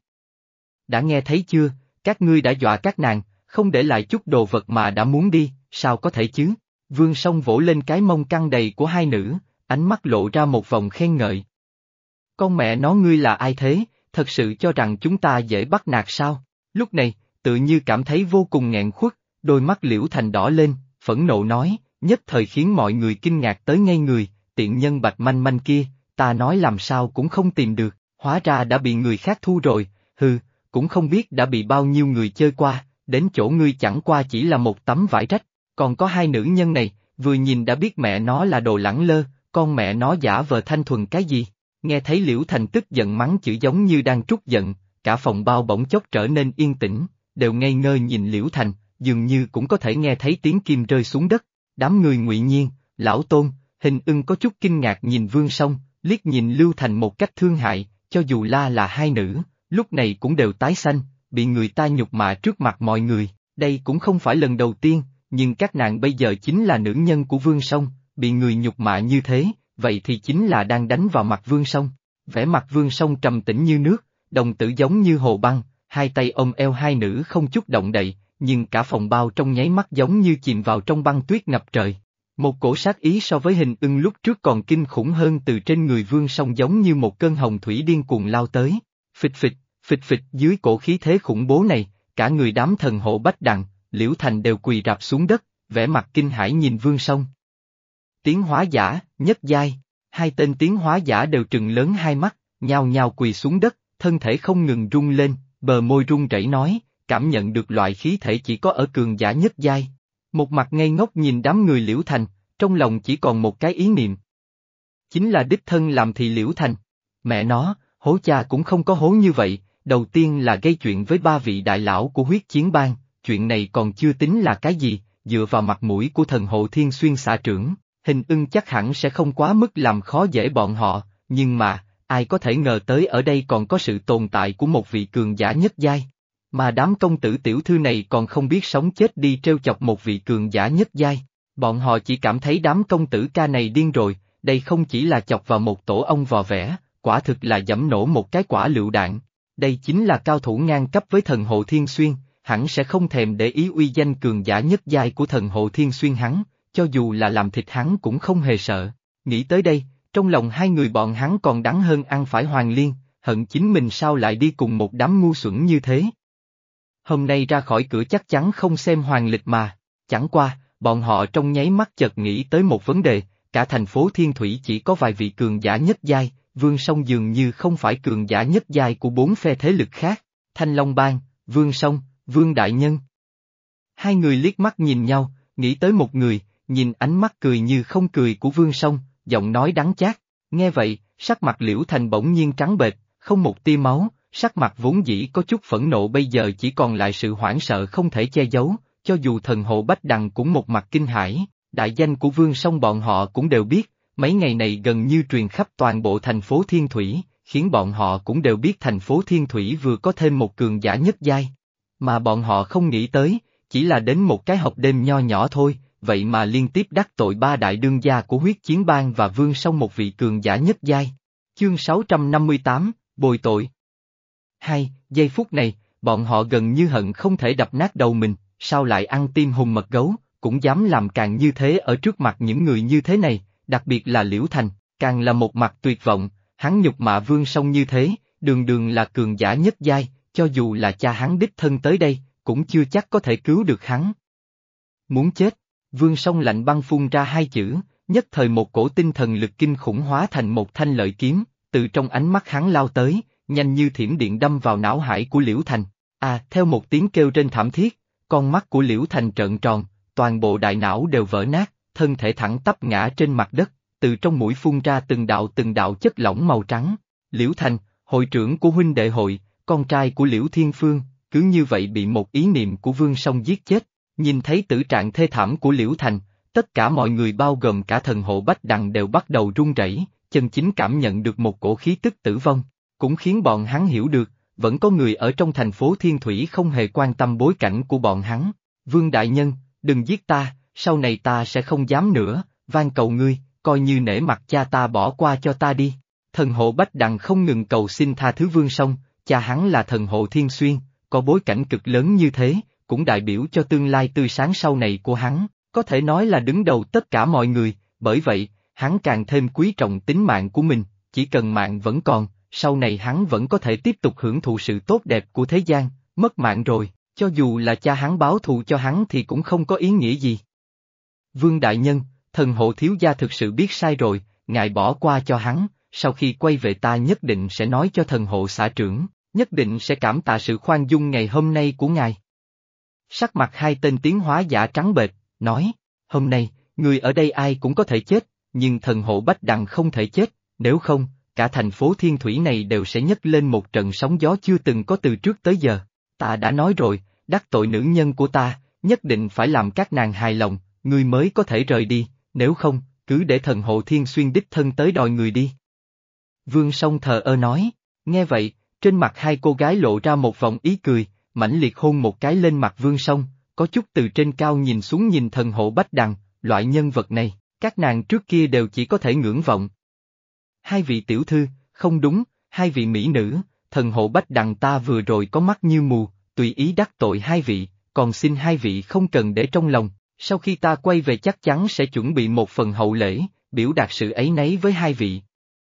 Đã nghe thấy chưa, các ngươi đã dọa các nàng, không để lại chút đồ vật mà đã muốn đi, sao có thể chứ? Vương Song vỗ lên cái mông căng đầy của hai nữ, ánh mắt lộ ra một vòng khen ngợi. Con mẹ nó ngươi là ai thế, thật sự cho rằng chúng ta dễ bắt nạt sao? Lúc này, tự như cảm thấy vô cùng nghẹn khuất, đôi mắt Liễu Thành đỏ lên, phẫn nộ nói, nhất thời khiến mọi người kinh ngạc tới ngây người, tiện nhân Bạch Manh Manh kia, ta nói làm sao cũng không tìm được, hóa ra đã bị người khác thu rồi, hừ, cũng không biết đã bị bao nhiêu người chơi qua, đến chỗ ngươi chẳng qua chỉ là một tấm vải rách, còn có hai nữ nhân này, vừa nhìn đã biết mẹ nó là đồ lẳng lơ, con mẹ nó giả vờ thanh thuần cái gì, nghe thấy Liễu Thành tức giận mắng chửi giống như đang trút giận, cả phòng bao bỗng chốc trở nên yên tĩnh, đều ngây ngơ nhìn Liễu Thành, dường như cũng có thể nghe thấy tiếng kim rơi xuống đất, đám người Ngụy Nhiên, Lão Tôn, Hình Ưng có chút kinh ngạc nhìn Vương Song, liếc nhìn Lưu Thành một cách thương hại, cho dù la là hai nữ, lúc này cũng đều tái xanh, bị người ta nhục mạ trước mặt mọi người, đây cũng không phải lần đầu tiên, nhưng các nàng bây giờ chính là nữ nhân của Vương Song, bị người nhục mạ như thế, vậy thì chính là đang đánh vào mặt Vương Song. Vẻ mặt Vương Song trầm tĩnh như nước, đồng tử giống như hồ băng, hai tay ôm eo hai nữ không chút động đậy, nhưng cả phòng bao trong nháy mắt giống như chìm vào trong băng tuyết ngập trời. Một cổ sát ý so với Hình Ưng lúc trước còn kinh khủng hơn từ trên người Vương Song giống như một cơn hồng thủy điên cuồng lao tới, phịch phịch, phịch phịch dưới cổ khí thế khủng bố này, cả người đám thần hộ Bách Đằng, Liễu Thành đều quỳ rạp xuống đất, vẻ mặt kinh hãi nhìn Vương Song. Tiến hóa giả, nhất giai, hai tên tiến hóa giả đều trừng lớn hai mắt, nhao nhao quỳ xuống đất, thân thể không ngừng rung lên, bờ môi run rẩy nói, cảm nhận được loại khí thể chỉ có ở cường giả nhất giai. Một mặt ngây ngốc nhìn đám người Liễu Thành, trong lòng chỉ còn một cái ý niệm. Chính là đích thân làm thì Liễu Thành. Mẹ nó, hố cha cũng không có hố như vậy, đầu tiên là gây chuyện với ba vị đại lão của huyết chiến bang, chuyện này còn chưa tính là cái gì, dựa vào mặt mũi của thần hộ Thiên Xuyên xã trưởng, Hình Ưng chắc hẳn sẽ không quá mức làm khó dễ bọn họ, nhưng mà, ai có thể ngờ tới ở đây còn có sự tồn tại của một vị cường giả nhất giai. Mà đám công tử tiểu thư này còn không biết sống chết đi trêu chọc một vị cường giả nhất giai, bọn họ chỉ cảm thấy đám công tử ca này điên rồi, đây không chỉ là chọc vào một tổ ong vò vẽ, quả thực là giẫm nổ một cái quả lựu đạn. Đây chính là cao thủ ngang cấp với thần hộ Thiên Xuyên, hẳn sẽ không thèm để ý uy danh cường giả nhất giai của thần hộ Thiên Xuyên hắn, cho dù là làm thịt hắn cũng không hề sợ. Nghĩ tới đây, trong lòng hai người bọn hắn còn đắng hơn ăn phải Hoàng Liên, hận chính mình sao lại đi cùng một đám ngu xuẩn như thế. Hôm nay ra khỏi cửa chắc chắn không xem hoàng lịch mà, chẳng qua, bọn họ trong nháy mắt chợt nghĩ tới một vấn đề, cả thành phố Thiên Thủy chỉ có vài vị cường giả nhất giai, Vương Song dường như không phải cường giả nhất giai của bốn phe thế lực khác, Thanh Long Bang, Vương Song, Vương Đại Nhân. Hai người liếc mắt nhìn nhau, nghĩ tới một người, nhìn ánh mắt cười như không cười của Vương Song, giọng nói đắng chát, nghe vậy, sắc mặt Liễu Thành bỗng nhiên trắng bệch, không một tia máu. Sắc mặt vốn dĩ có chút phẫn nộ bây giờ chỉ còn lại sự hoảng sợ không thể che giấu, cho dù thần hộ Bách Đằng cũng một mặt kinh hãi, đại danh của Vương Song bọn họ cũng đều biết, mấy ngày này gần như truyền khắp toàn bộ thành phố Thiên Thủy, khiến bọn họ cũng đều biết thành phố Thiên Thủy vừa có thêm một cường giả nhất giai. Mà bọn họ không nghĩ tới, chỉ là đến một cái hộp đêm nho nhỏ thôi, vậy mà liên tiếp đắc tội ba đại đương gia của huyết chiến bang và Vương Song một vị cường giả nhất giai. Chương sáu trăm năm mươi tám, bồi tội. Hai, giây phút này, bọn họ gần như hận không thể đập nát đầu mình, sao lại ăn tim hùng mật gấu, cũng dám làm càng như thế ở trước mặt những người như thế này, đặc biệt là Liễu Thành, càng là một mặt tuyệt vọng, hắn nhục mạ Vương Song như thế, đường đường là cường giả nhất giai, cho dù là cha hắn đích thân tới đây, cũng chưa chắc có thể cứu được hắn. Muốn chết, Vương Song lạnh băng phun ra hai chữ, nhất thời một cổ tinh thần lực kinh khủng hóa thành một thanh lợi kiếm, từ trong ánh mắt hắn lao tới, nhanh như thiểm điện đâm vào não hải của Liễu Thành. À, theo một tiếng kêu trên thảm thiết, con mắt của Liễu Thành trợn tròn, toàn bộ đại não đều vỡ nát, thân thể thẳng tắp ngã trên mặt đất, từ trong mũi phun ra từng đạo từng đạo chất lỏng màu trắng. Liễu Thành, hội trưởng của huynh đệ hội, con trai của Liễu Thiên Phương, cứ như vậy bị một ý niệm của Vương Song giết chết. Nhìn thấy tử trạng thê thảm của Liễu Thành, tất cả mọi người bao gồm cả thần hộ Bách Đằng đều bắt đầu run rẩy, chân chính cảm nhận được một cổ khí tức tử vong. Cũng khiến bọn hắn hiểu được, vẫn có người ở trong thành phố Thiên Thủy không hề quan tâm bối cảnh của bọn hắn. Vương Đại Nhân, đừng giết ta, sau này ta sẽ không dám nữa, van cầu ngươi, coi như nể mặt cha ta bỏ qua cho ta đi. Thần hộ Bách Đằng không ngừng cầu xin tha thứ Vương Song, cha hắn là thần hộ Thiên Xuyên, có bối cảnh cực lớn như thế, cũng đại biểu cho tương lai tươi sáng sau này của hắn, có thể nói là đứng đầu tất cả mọi người, bởi vậy, hắn càng thêm quý trọng tính mạng của mình, chỉ cần mạng vẫn còn. Sau này hắn vẫn có thể tiếp tục hưởng thụ sự tốt đẹp của thế gian, mất mạng rồi, cho dù là cha hắn báo thù cho hắn thì cũng không có ý nghĩa gì. Vương Đại Nhân, thần hộ thiếu gia thực sự biết sai rồi, ngài bỏ qua cho hắn, sau khi quay về ta nhất định sẽ nói cho thần hộ xã trưởng, nhất định sẽ cảm tạ sự khoan dung ngày hôm nay của ngài. Sắc mặt hai tên tiến hóa giả trắng bệch, nói, hôm nay, người ở đây ai cũng có thể chết, nhưng thần hộ Bách Đằng không thể chết, nếu không, cả thành phố Thiên Thủy này đều sẽ nhấc lên một trận sóng gió chưa từng có từ trước tới giờ. Ta đã nói rồi, đắc tội nữ nhân của ta, nhất định phải làm các nàng hài lòng, ngươi mới có thể rời đi, nếu không, cứ để thần hộ Thiên Xuyên đích thân tới đòi người đi. Vương Song thờ ơ nói, nghe vậy, trên mặt hai cô gái lộ ra một vòng ý cười, mãnh liệt hôn một cái lên mặt Vương Song, có chút từ trên cao nhìn xuống nhìn thần hộ Bách Đằng, loại nhân vật này, các nàng trước kia đều chỉ có thể ngưỡng vọng. Hai vị tiểu thư, không đúng, hai vị mỹ nữ, thần hộ Bách Đằng ta vừa rồi có mắt như mù, tùy ý đắc tội hai vị, còn xin hai vị không cần để trong lòng, sau khi ta quay về chắc chắn sẽ chuẩn bị một phần hậu lễ, biểu đạt sự áy náy với hai vị.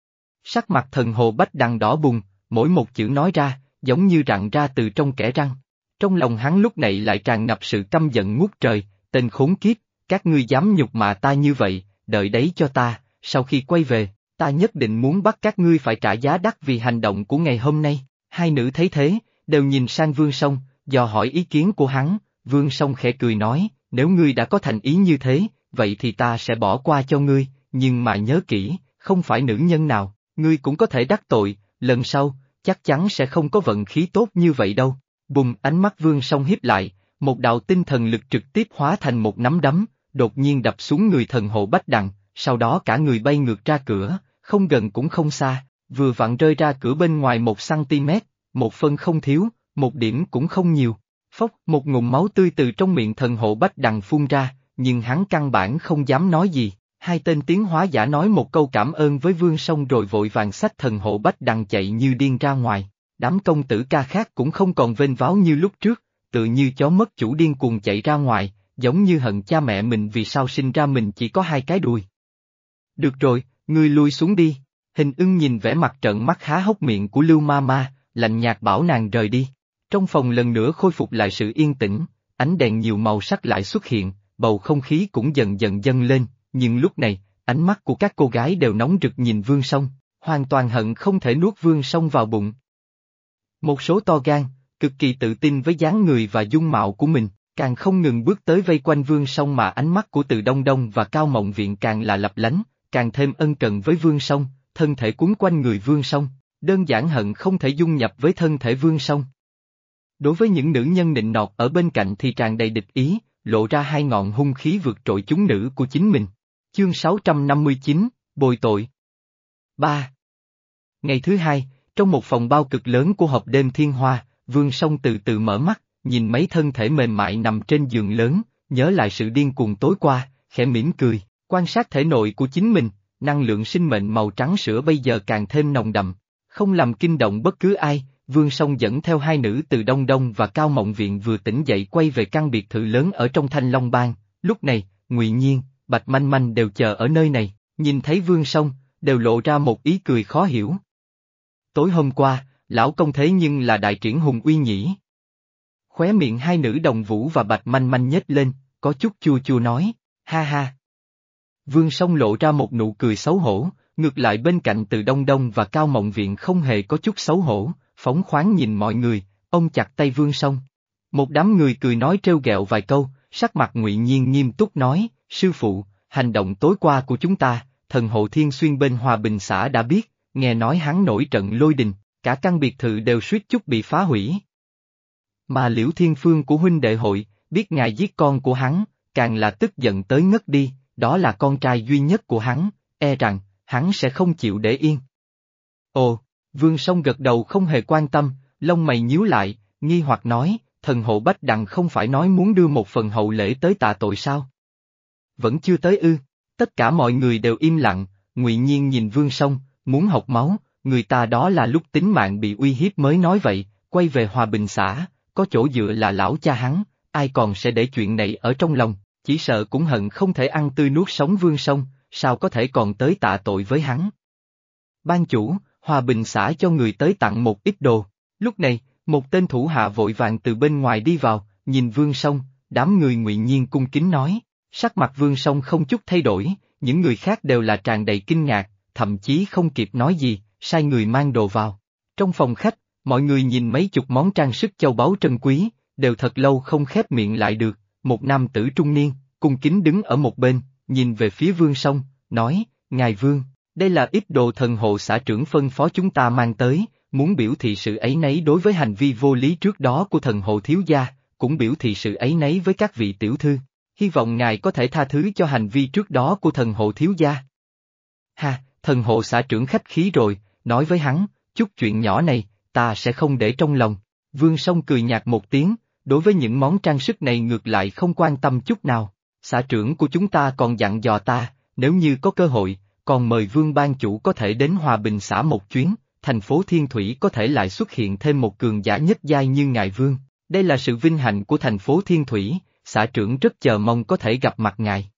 Sắc mặt thần hộ Bách Đằng đỏ bừng, mỗi một chữ nói ra, giống như rặn ra từ trong kẽ răng. Trong lòng hắn lúc này lại tràn ngập sự căm giận ngút trời, tên khốn kiếp, các ngươi dám nhục mạ ta như vậy, đợi đấy cho ta, sau khi quay về, ta nhất định muốn bắt các ngươi phải trả giá đắt vì hành động của ngày hôm nay. Hai nữ thấy thế, đều nhìn sang Vương Song, dò hỏi ý kiến của hắn, Vương Song khẽ cười nói, nếu ngươi đã có thành ý như thế, vậy thì ta sẽ bỏ qua cho ngươi, nhưng mà nhớ kỹ, không phải nữ nhân nào, ngươi cũng có thể đắc tội, lần sau, chắc chắn sẽ không có vận khí tốt như vậy đâu. Bùng, ánh mắt Vương Song hiếp lại, một đạo tinh thần lực trực tiếp hóa thành một nắm đấm, đột nhiên đập xuống người thần hộ Bách Đằng, sau đó cả người bay ngược ra cửa, không gần cũng không xa, vừa vặn rơi ra cửa bên ngoài một xăng-ti-mét, một phân không thiếu, một điểm cũng không nhiều. Phốc, một ngụm máu tươi từ trong miệng thần hộ Bách Đằng phun ra, nhưng hắn căn bản không dám nói gì. Hai tên tiến hóa giả nói một câu cảm ơn với Vương Song rồi vội vàng xách thần hộ Bách Đằng chạy như điên ra ngoài. Đám công tử ca khác cũng không còn vênh váo như lúc trước, tự như chó mất chủ điên cuồng chạy ra ngoài, giống như hận cha mẹ mình vì sao sinh ra mình chỉ có hai cái đùi. Được rồi, ngươi lui xuống đi. Hình ưng nhìn vẻ mặt trợn mắt há hốc miệng của Lưu Ma Ma, lạnh nhạt bảo nàng rời đi. Trong phòng lần nữa khôi phục lại sự yên tĩnh, ánh đèn nhiều màu sắc lại xuất hiện, bầu không khí cũng dần dần dâng lên, nhưng lúc này, ánh mắt của các cô gái đều nóng rực nhìn Vương Song, hoàn toàn hận không thể nuốt Vương Song vào bụng. Một số to gan, cực kỳ tự tin với dáng người và dung mạo của mình, càng không ngừng bước tới vây quanh Vương Song mà ánh mắt của Từ Đông Đông và Cao Mộng Viện càng là lấp lánh, càng thêm ân cần với Vương Song, thân thể cuốn quanh người Vương Song, đơn giản hận không thể dung nhập với thân thể Vương Song. Đối với những nữ nhân nịnh nọt ở bên cạnh thì tràn đầy địch ý, lộ ra hai ngọn hung khí vượt trội chúng nữ của chính mình. Chương sáu trăm năm mươi chín, Bồi tội. ba. Ngày thứ hai, trong một phòng bao cực lớn của hộp đêm Thiên Hoa, Vương Song từ từ mở mắt, nhìn mấy thân thể mềm mại nằm trên giường lớn, nhớ lại sự điên cuồng tối qua, khẽ mỉm cười, quan sát thể nội của chính mình, năng lượng sinh mệnh màu trắng sữa bây giờ càng thêm nồng đậm, không làm kinh động bất cứ ai. Vương Song dẫn theo hai nữ Từ Đông Đông và Cao Mộng Viện vừa tỉnh dậy quay về căn biệt thự lớn ở trong Thanh Long Bang. Lúc này, Ngụy Nhiên, Bạch Manh Manh đều chờ ở nơi này, nhìn thấy Vương Song, đều lộ ra một ý cười khó hiểu. Tối hôm qua, lão công thế nhưng là đại triển hùng uy nhỉ? Khóe miệng hai nữ Đồng Vũ và Bạch Manh Manh nhếch lên, có chút chua chua nói, ha ha. Vương Song lộ ra một nụ cười xấu hổ, ngược lại bên cạnh Từ Đông Đông và Cao Mộng Viện không hề có chút xấu hổ, phóng khoáng nhìn mọi người, ôm chặt tay Vương Song. Một đám người cười nói trêu ghẹo vài câu, sắc mặt Ngụy Nhiên nghiêm túc nói, sư phụ, hành động tối qua của chúng ta, thần hộ Thiên Xuyên bên Hòa Bình xã đã biết, nghe nói hắn nổi trận lôi đình, cả căn biệt thự đều suýt chút bị phá hủy. Mà Liễu Thiên Phương của huynh đệ hội, biết ngài giết con của hắn, càng là tức giận tới ngất đi, đó là con trai duy nhất của hắn, e rằng, hắn sẽ không chịu để yên. Ồ, Vương Song gật đầu không hề quan tâm, lông mày nhíu lại, nghi hoặc nói, thần hộ Bách Đằng không phải nói muốn đưa một phần hậu lễ tới tạ tội sao? Vẫn chưa tới ư? Tất cả mọi người đều im lặng, Ngụy Nhiên nhìn Vương Song, muốn học máu, người ta đó là lúc tính mạng bị uy hiếp mới nói vậy, quay về Hòa Bình xã, có chỗ dựa là lão cha hắn, ai còn sẽ để chuyện này ở trong lòng, chỉ sợ cũng hận không thể ăn tươi nuốt sống Vương Song, sao có thể còn tới tạ tội với hắn. Ban chủ, Hòa Bình xã cho người tới tặng một ít đồ, lúc này, một tên thủ hạ vội vàng từ bên ngoài đi vào, nhìn Vương Song, đám người Ngụy Nhiên cung kính nói, sắc mặt Vương Song không chút thay đổi, những người khác đều là tràn đầy kinh ngạc, thậm chí không kịp nói gì, sai người mang đồ vào. Trong phòng khách, mọi người nhìn mấy chục món trang sức châu báu trân quý, đều thật lâu không khép miệng lại được, một nam tử trung niên, cung kính đứng ở một bên, nhìn về phía Vương Song, nói, Ngài Vương, đây là ít đồ thần hộ xã trưởng phân phó chúng ta mang tới, muốn biểu thị sự áy náy đối với hành vi vô lý trước đó của thần hộ thiếu gia, cũng biểu thị sự áy náy với các vị tiểu thư. Hy vọng ngài có thể tha thứ cho hành vi trước đó của thần hộ thiếu gia. Ha, thần hộ xã trưởng khách khí rồi, nói với hắn, chút chuyện nhỏ này, ta sẽ không để trong lòng. Vương Song cười nhạt một tiếng, đối với những món trang sức này ngược lại không quan tâm chút nào. Xã trưởng của chúng ta còn dặn dò ta, nếu như có cơ hội, còn mời Vương ban chủ có thể đến Hòa Bình xã một chuyến, thành phố Thiên Thủy có thể lại xuất hiện thêm một cường giả nhất giai như ngài Vương. Đây là sự vinh hạnh của thành phố Thiên Thủy, xã trưởng rất chờ mong có thể gặp mặt ngài.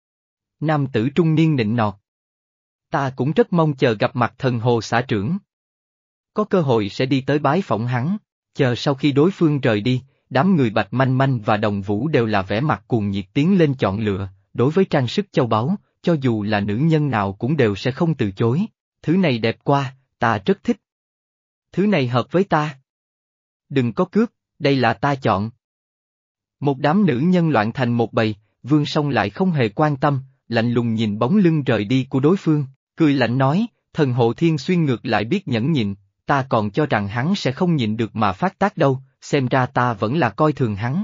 Nam tử trung niên nịnh nọt. Ta cũng rất mong chờ gặp mặt thần hồ xã trưởng. Có cơ hội sẽ đi tới bái phỏng hắn, chờ sau khi đối phương rời đi, đám người Bạch Manh Manh và Đồng Vũ đều là vẻ mặt cuồng nhiệt tiến lên chọn lựa, đối với trang sức châu báu, cho dù là nữ nhân nào cũng đều sẽ không từ chối. Thứ này đẹp quá, ta rất thích. Thứ này hợp với ta. Đừng có cướp, đây là ta chọn. Một đám nữ nhân loạn thành một bầy, Vương Song lại không hề quan tâm, lạnh lùng nhìn bóng lưng rời đi của đối phương, cười lạnh nói, thần hộ Thiên Xuyên ngược lại biết nhẫn nhịn, ta còn cho rằng hắn sẽ không nhịn được mà phát tác đâu, xem ra ta vẫn là coi thường hắn.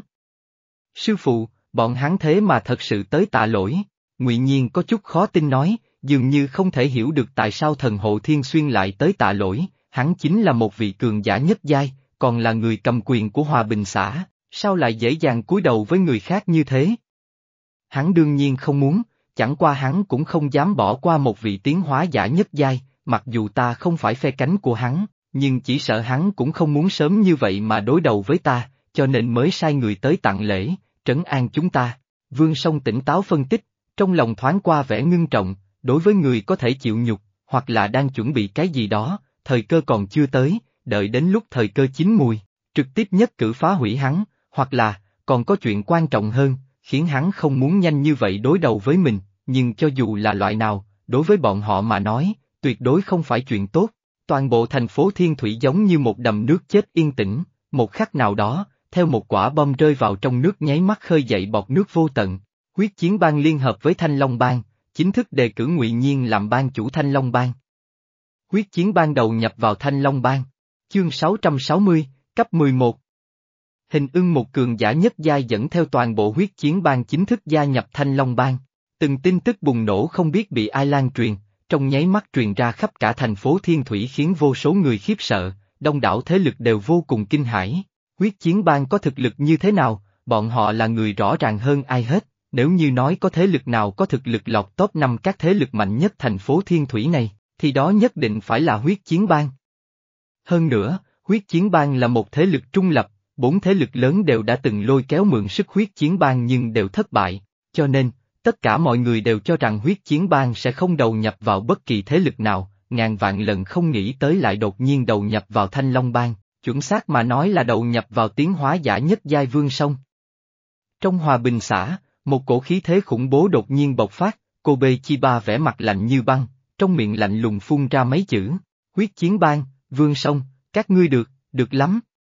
Sư phụ, bọn hắn thế mà thật sự tới tạ lỗi, Ngụy Nhiên có chút khó tin nói, dường như không thể hiểu được tại sao thần hộ Thiên Xuyên lại tới tạ lỗi, hắn chính là một vị cường giả nhất giai, còn là người cầm quyền của Hòa Bình xã. Sao lại dễ dàng cúi đầu với người khác như thế? Hắn đương nhiên không muốn, chẳng qua hắn cũng không dám bỏ qua một vị tiến hóa giả nhất giai, mặc dù ta không phải phe cánh của hắn, nhưng chỉ sợ hắn cũng không muốn sớm như vậy mà đối đầu với ta, cho nên mới sai người tới tặng lễ, trấn an chúng ta. Vương Song tỉnh táo phân tích, trong lòng thoáng qua vẻ ngưng trọng, đối với người có thể chịu nhục, hoặc là đang chuẩn bị cái gì đó, thời cơ còn chưa tới, đợi đến lúc thời cơ chín mùi, trực tiếp nhất cử phá hủy hắn. Hoặc là, còn có chuyện quan trọng hơn, khiến hắn không muốn nhanh như vậy đối đầu với mình, nhưng cho dù là loại nào, đối với bọn họ mà nói, tuyệt đối không phải chuyện tốt. Toàn bộ thành phố Thiên Thủy giống như một đầm nước chết yên tĩnh, một khắc nào đó, theo một quả bom rơi vào trong nước nháy mắt khơi dậy bọt nước vô tận. Huyết Chiến Bang liên hợp với Thanh Long Bang, chính thức đề cử Ngụy Nhiên làm bang chủ Thanh Long Bang. Huyết Chiến Bang đầu nhập vào Thanh Long Bang. Chương sáu trăm sáu mươi, cấp mười một. Hình ưng một cường giả nhất giai dẫn theo toàn bộ Huyết Chiến Bang chính thức gia nhập Thanh Long Bang. Từng tin tức bùng nổ không biết bị ai lan truyền, trong nháy mắt truyền ra khắp cả thành phố Thiên Thủy khiến vô số người khiếp sợ, đông đảo thế lực đều vô cùng kinh hãi. Huyết Chiến Bang có thực lực như thế nào, bọn họ là người rõ ràng hơn ai hết, nếu như nói có thế lực nào có thực lực lọt top năm các thế lực mạnh nhất thành phố Thiên Thủy này, thì đó nhất định phải là Huyết Chiến Bang. Hơn nữa, Huyết Chiến Bang là một thế lực trung lập, bốn thế lực lớn đều đã từng lôi kéo mượn sức Huyết Chiến Bang nhưng đều thất bại, cho nên, tất cả mọi người đều cho rằng Huyết Chiến Bang sẽ không đầu nhập vào bất kỳ thế lực nào, ngàn vạn lần không nghĩ tới lại đột nhiên đầu nhập vào Thanh Long Bang, chuẩn xác mà nói là đầu nhập vào tiến hóa giả nhất giai Vương Song. Trong Hòa Bình xã, một cổ khí thế khủng bố đột nhiên bộc phát, Kobe Chiba vẻ mặt lạnh như băng, trong miệng lạnh lùng phun ra mấy chữ, Huyết Chiến Bang, Vương Song, các ngươi được, được lắm.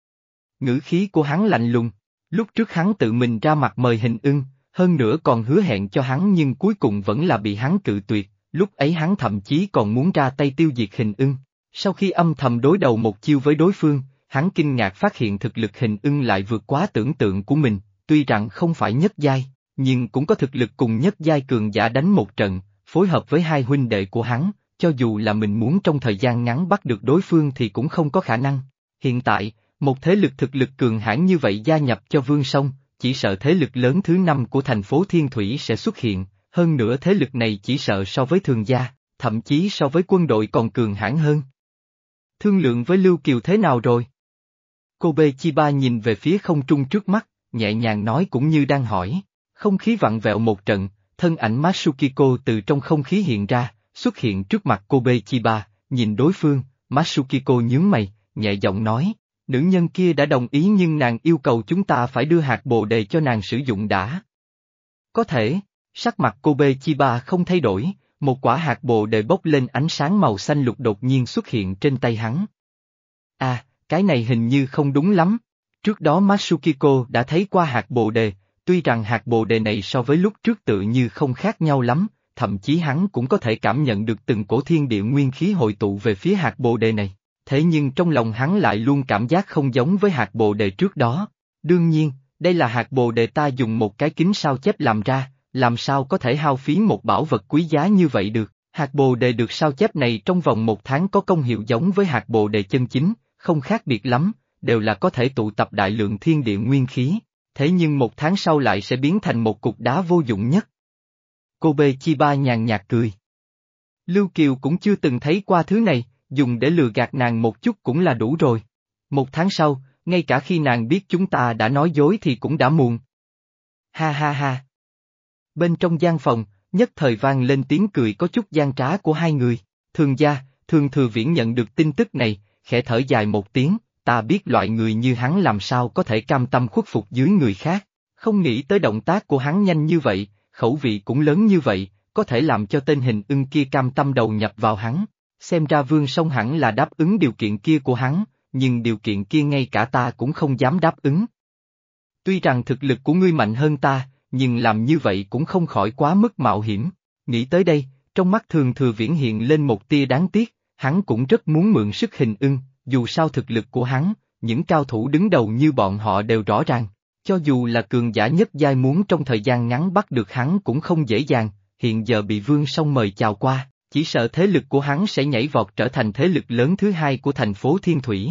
Ngữ khí của hắn lạnh lùng, lúc trước hắn tự mình ra mặt mời Hình Ưng, hơn nữa còn hứa hẹn cho hắn nhưng cuối cùng vẫn là bị hắn cự tuyệt, lúc ấy hắn thậm chí còn muốn ra tay tiêu diệt Hình Ưng. Sau khi âm thầm đối đầu một chiêu với đối phương, hắn kinh ngạc phát hiện thực lực Hình Ưng lại vượt quá tưởng tượng của mình, tuy rằng không phải nhất giai, nhưng cũng có thực lực cùng nhất giai cường giả đánh một trận, phối hợp với hai huynh đệ của hắn, cho dù là mình muốn trong thời gian ngắn bắt được đối phương thì cũng không có khả năng. Hiện tại, một thế lực thực lực cường hãn như vậy gia nhập cho Vương Song, chỉ sợ thế lực lớn thứ năm của thành phố Thiên Thủy sẽ xuất hiện, hơn nữa thế lực này chỉ sợ so với Thường gia, thậm chí so với quân đội còn cường hãn hơn. Thương lượng với Lưu Kiều thế nào rồi? Kobe Chiba nhìn về phía không trung trước mắt, nhẹ nhàng nói cũng như đang hỏi. Không khí vặn vẹo một trận, thân ảnh Matsukiko từ trong không khí hiện ra, xuất hiện trước mặt Kobe Chiba, nhìn đối phương, Matsukiko nhướng mày, nhẹ giọng nói, nữ nhân kia đã đồng ý nhưng nàng yêu cầu chúng ta phải đưa hạt bồ đề cho nàng sử dụng đã. Có thể, Sắc mặt Kobe Chiba không thay đổi, một quả hạt bồ đề bốc lên ánh sáng màu xanh lục đột nhiên xuất hiện trên tay hắn. À, cái này hình như không đúng lắm. Trước đó Matsukiko đã thấy qua hạt bồ đề, tuy rằng hạt bồ đề này so với lúc trước tự như không khác nhau lắm, thậm chí hắn cũng có thể cảm nhận được từng cổ thiên địa nguyên khí hội tụ về phía hạt bồ đề này. Thế nhưng trong lòng hắn lại luôn cảm giác không giống với hạt bồ đề trước đó. Đương nhiên, đây là hạt bồ đề ta dùng một cái kính sao chép làm ra, làm sao có thể hao phí một bảo vật quý giá như vậy được. Hạt bồ đề được sao chép này trong vòng một tháng có công hiệu giống với hạt bồ đề chân chính, không khác biệt lắm, đều là có thể tụ tập đại lượng thiên địa nguyên khí, thế nhưng một tháng sau lại sẽ biến thành một cục đá vô dụng nhất. Kobe Chiba nhàn nhạt cười. Lưu Kiều cũng chưa từng thấy qua thứ này, dùng để lừa gạt nàng một chút cũng là đủ rồi. Một tháng sau, ngay cả khi nàng biết chúng ta đã nói dối thì cũng đã muộn. Ha ha ha. Bên trong gian phòng, nhất thời vang lên tiếng cười có chút gian trá của hai người. Thường gia, Thường Thừa Viễn nhận được tin tức này, khẽ thở dài một tiếng, ta biết loại người như hắn làm sao có thể cam tâm khuất phục dưới người khác, không nghĩ tới động tác của hắn nhanh như vậy, khẩu vị cũng lớn như vậy, có thể làm cho tên hình ưng kia cam tâm đầu nhập vào hắn. Xem ra Vương Song hẳn là đáp ứng điều kiện kia của hắn, nhưng điều kiện kia ngay cả ta cũng không dám đáp ứng. Tuy rằng thực lực của ngươi mạnh hơn ta, nhưng làm như vậy cũng không khỏi quá mức mạo hiểm. Nghĩ tới đây, trong mắt Thường Thừa Viễn hiện lên một tia đáng tiếc, hắn cũng rất muốn mượn sức hình ưng, dù sao thực lực của hắn, những cao thủ đứng đầu như bọn họ đều rõ ràng. Cho dù là cường giả nhất giai muốn trong thời gian ngắn bắt được hắn cũng không dễ dàng, hiện giờ bị Vương Song mời chào qua, chỉ sợ thế lực của hắn sẽ nhảy vọt trở thành thế lực lớn thứ hai của thành phố Thiên Thủy.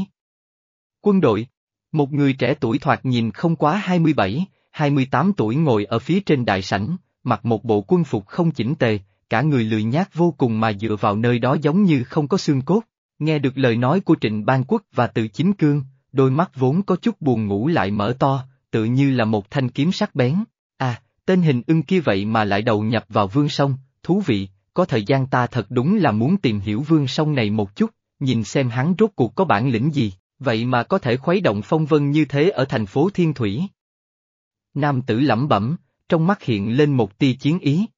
Quân đội. Một người trẻ tuổi thoạt nhìn không quá hai mươi bảy, hai mươi tám tuổi ngồi ở phía trên đại sảnh, mặc một bộ quân phục không chỉnh tề, cả người lười nhác vô cùng mà dựa vào nơi đó giống như không có xương cốt. Nghe được lời nói của Trịnh Ban Quốc và Từ Chính Cương, đôi mắt vốn có chút buồn ngủ lại mở to, tự như là một thanh kiếm sắc bén. À, tên hình ưng kia vậy mà lại đầu nhập vào Vương Song, thú vị, có thời gian ta thật đúng là muốn tìm hiểu Vương Song này một chút, nhìn xem hắn rốt cuộc có bản lĩnh gì, vậy mà có thể khuấy động phong vân như thế ở thành phố Thiên Thủy. Nam tử lẩm bẩm, trong mắt hiện lên một tia chiến ý.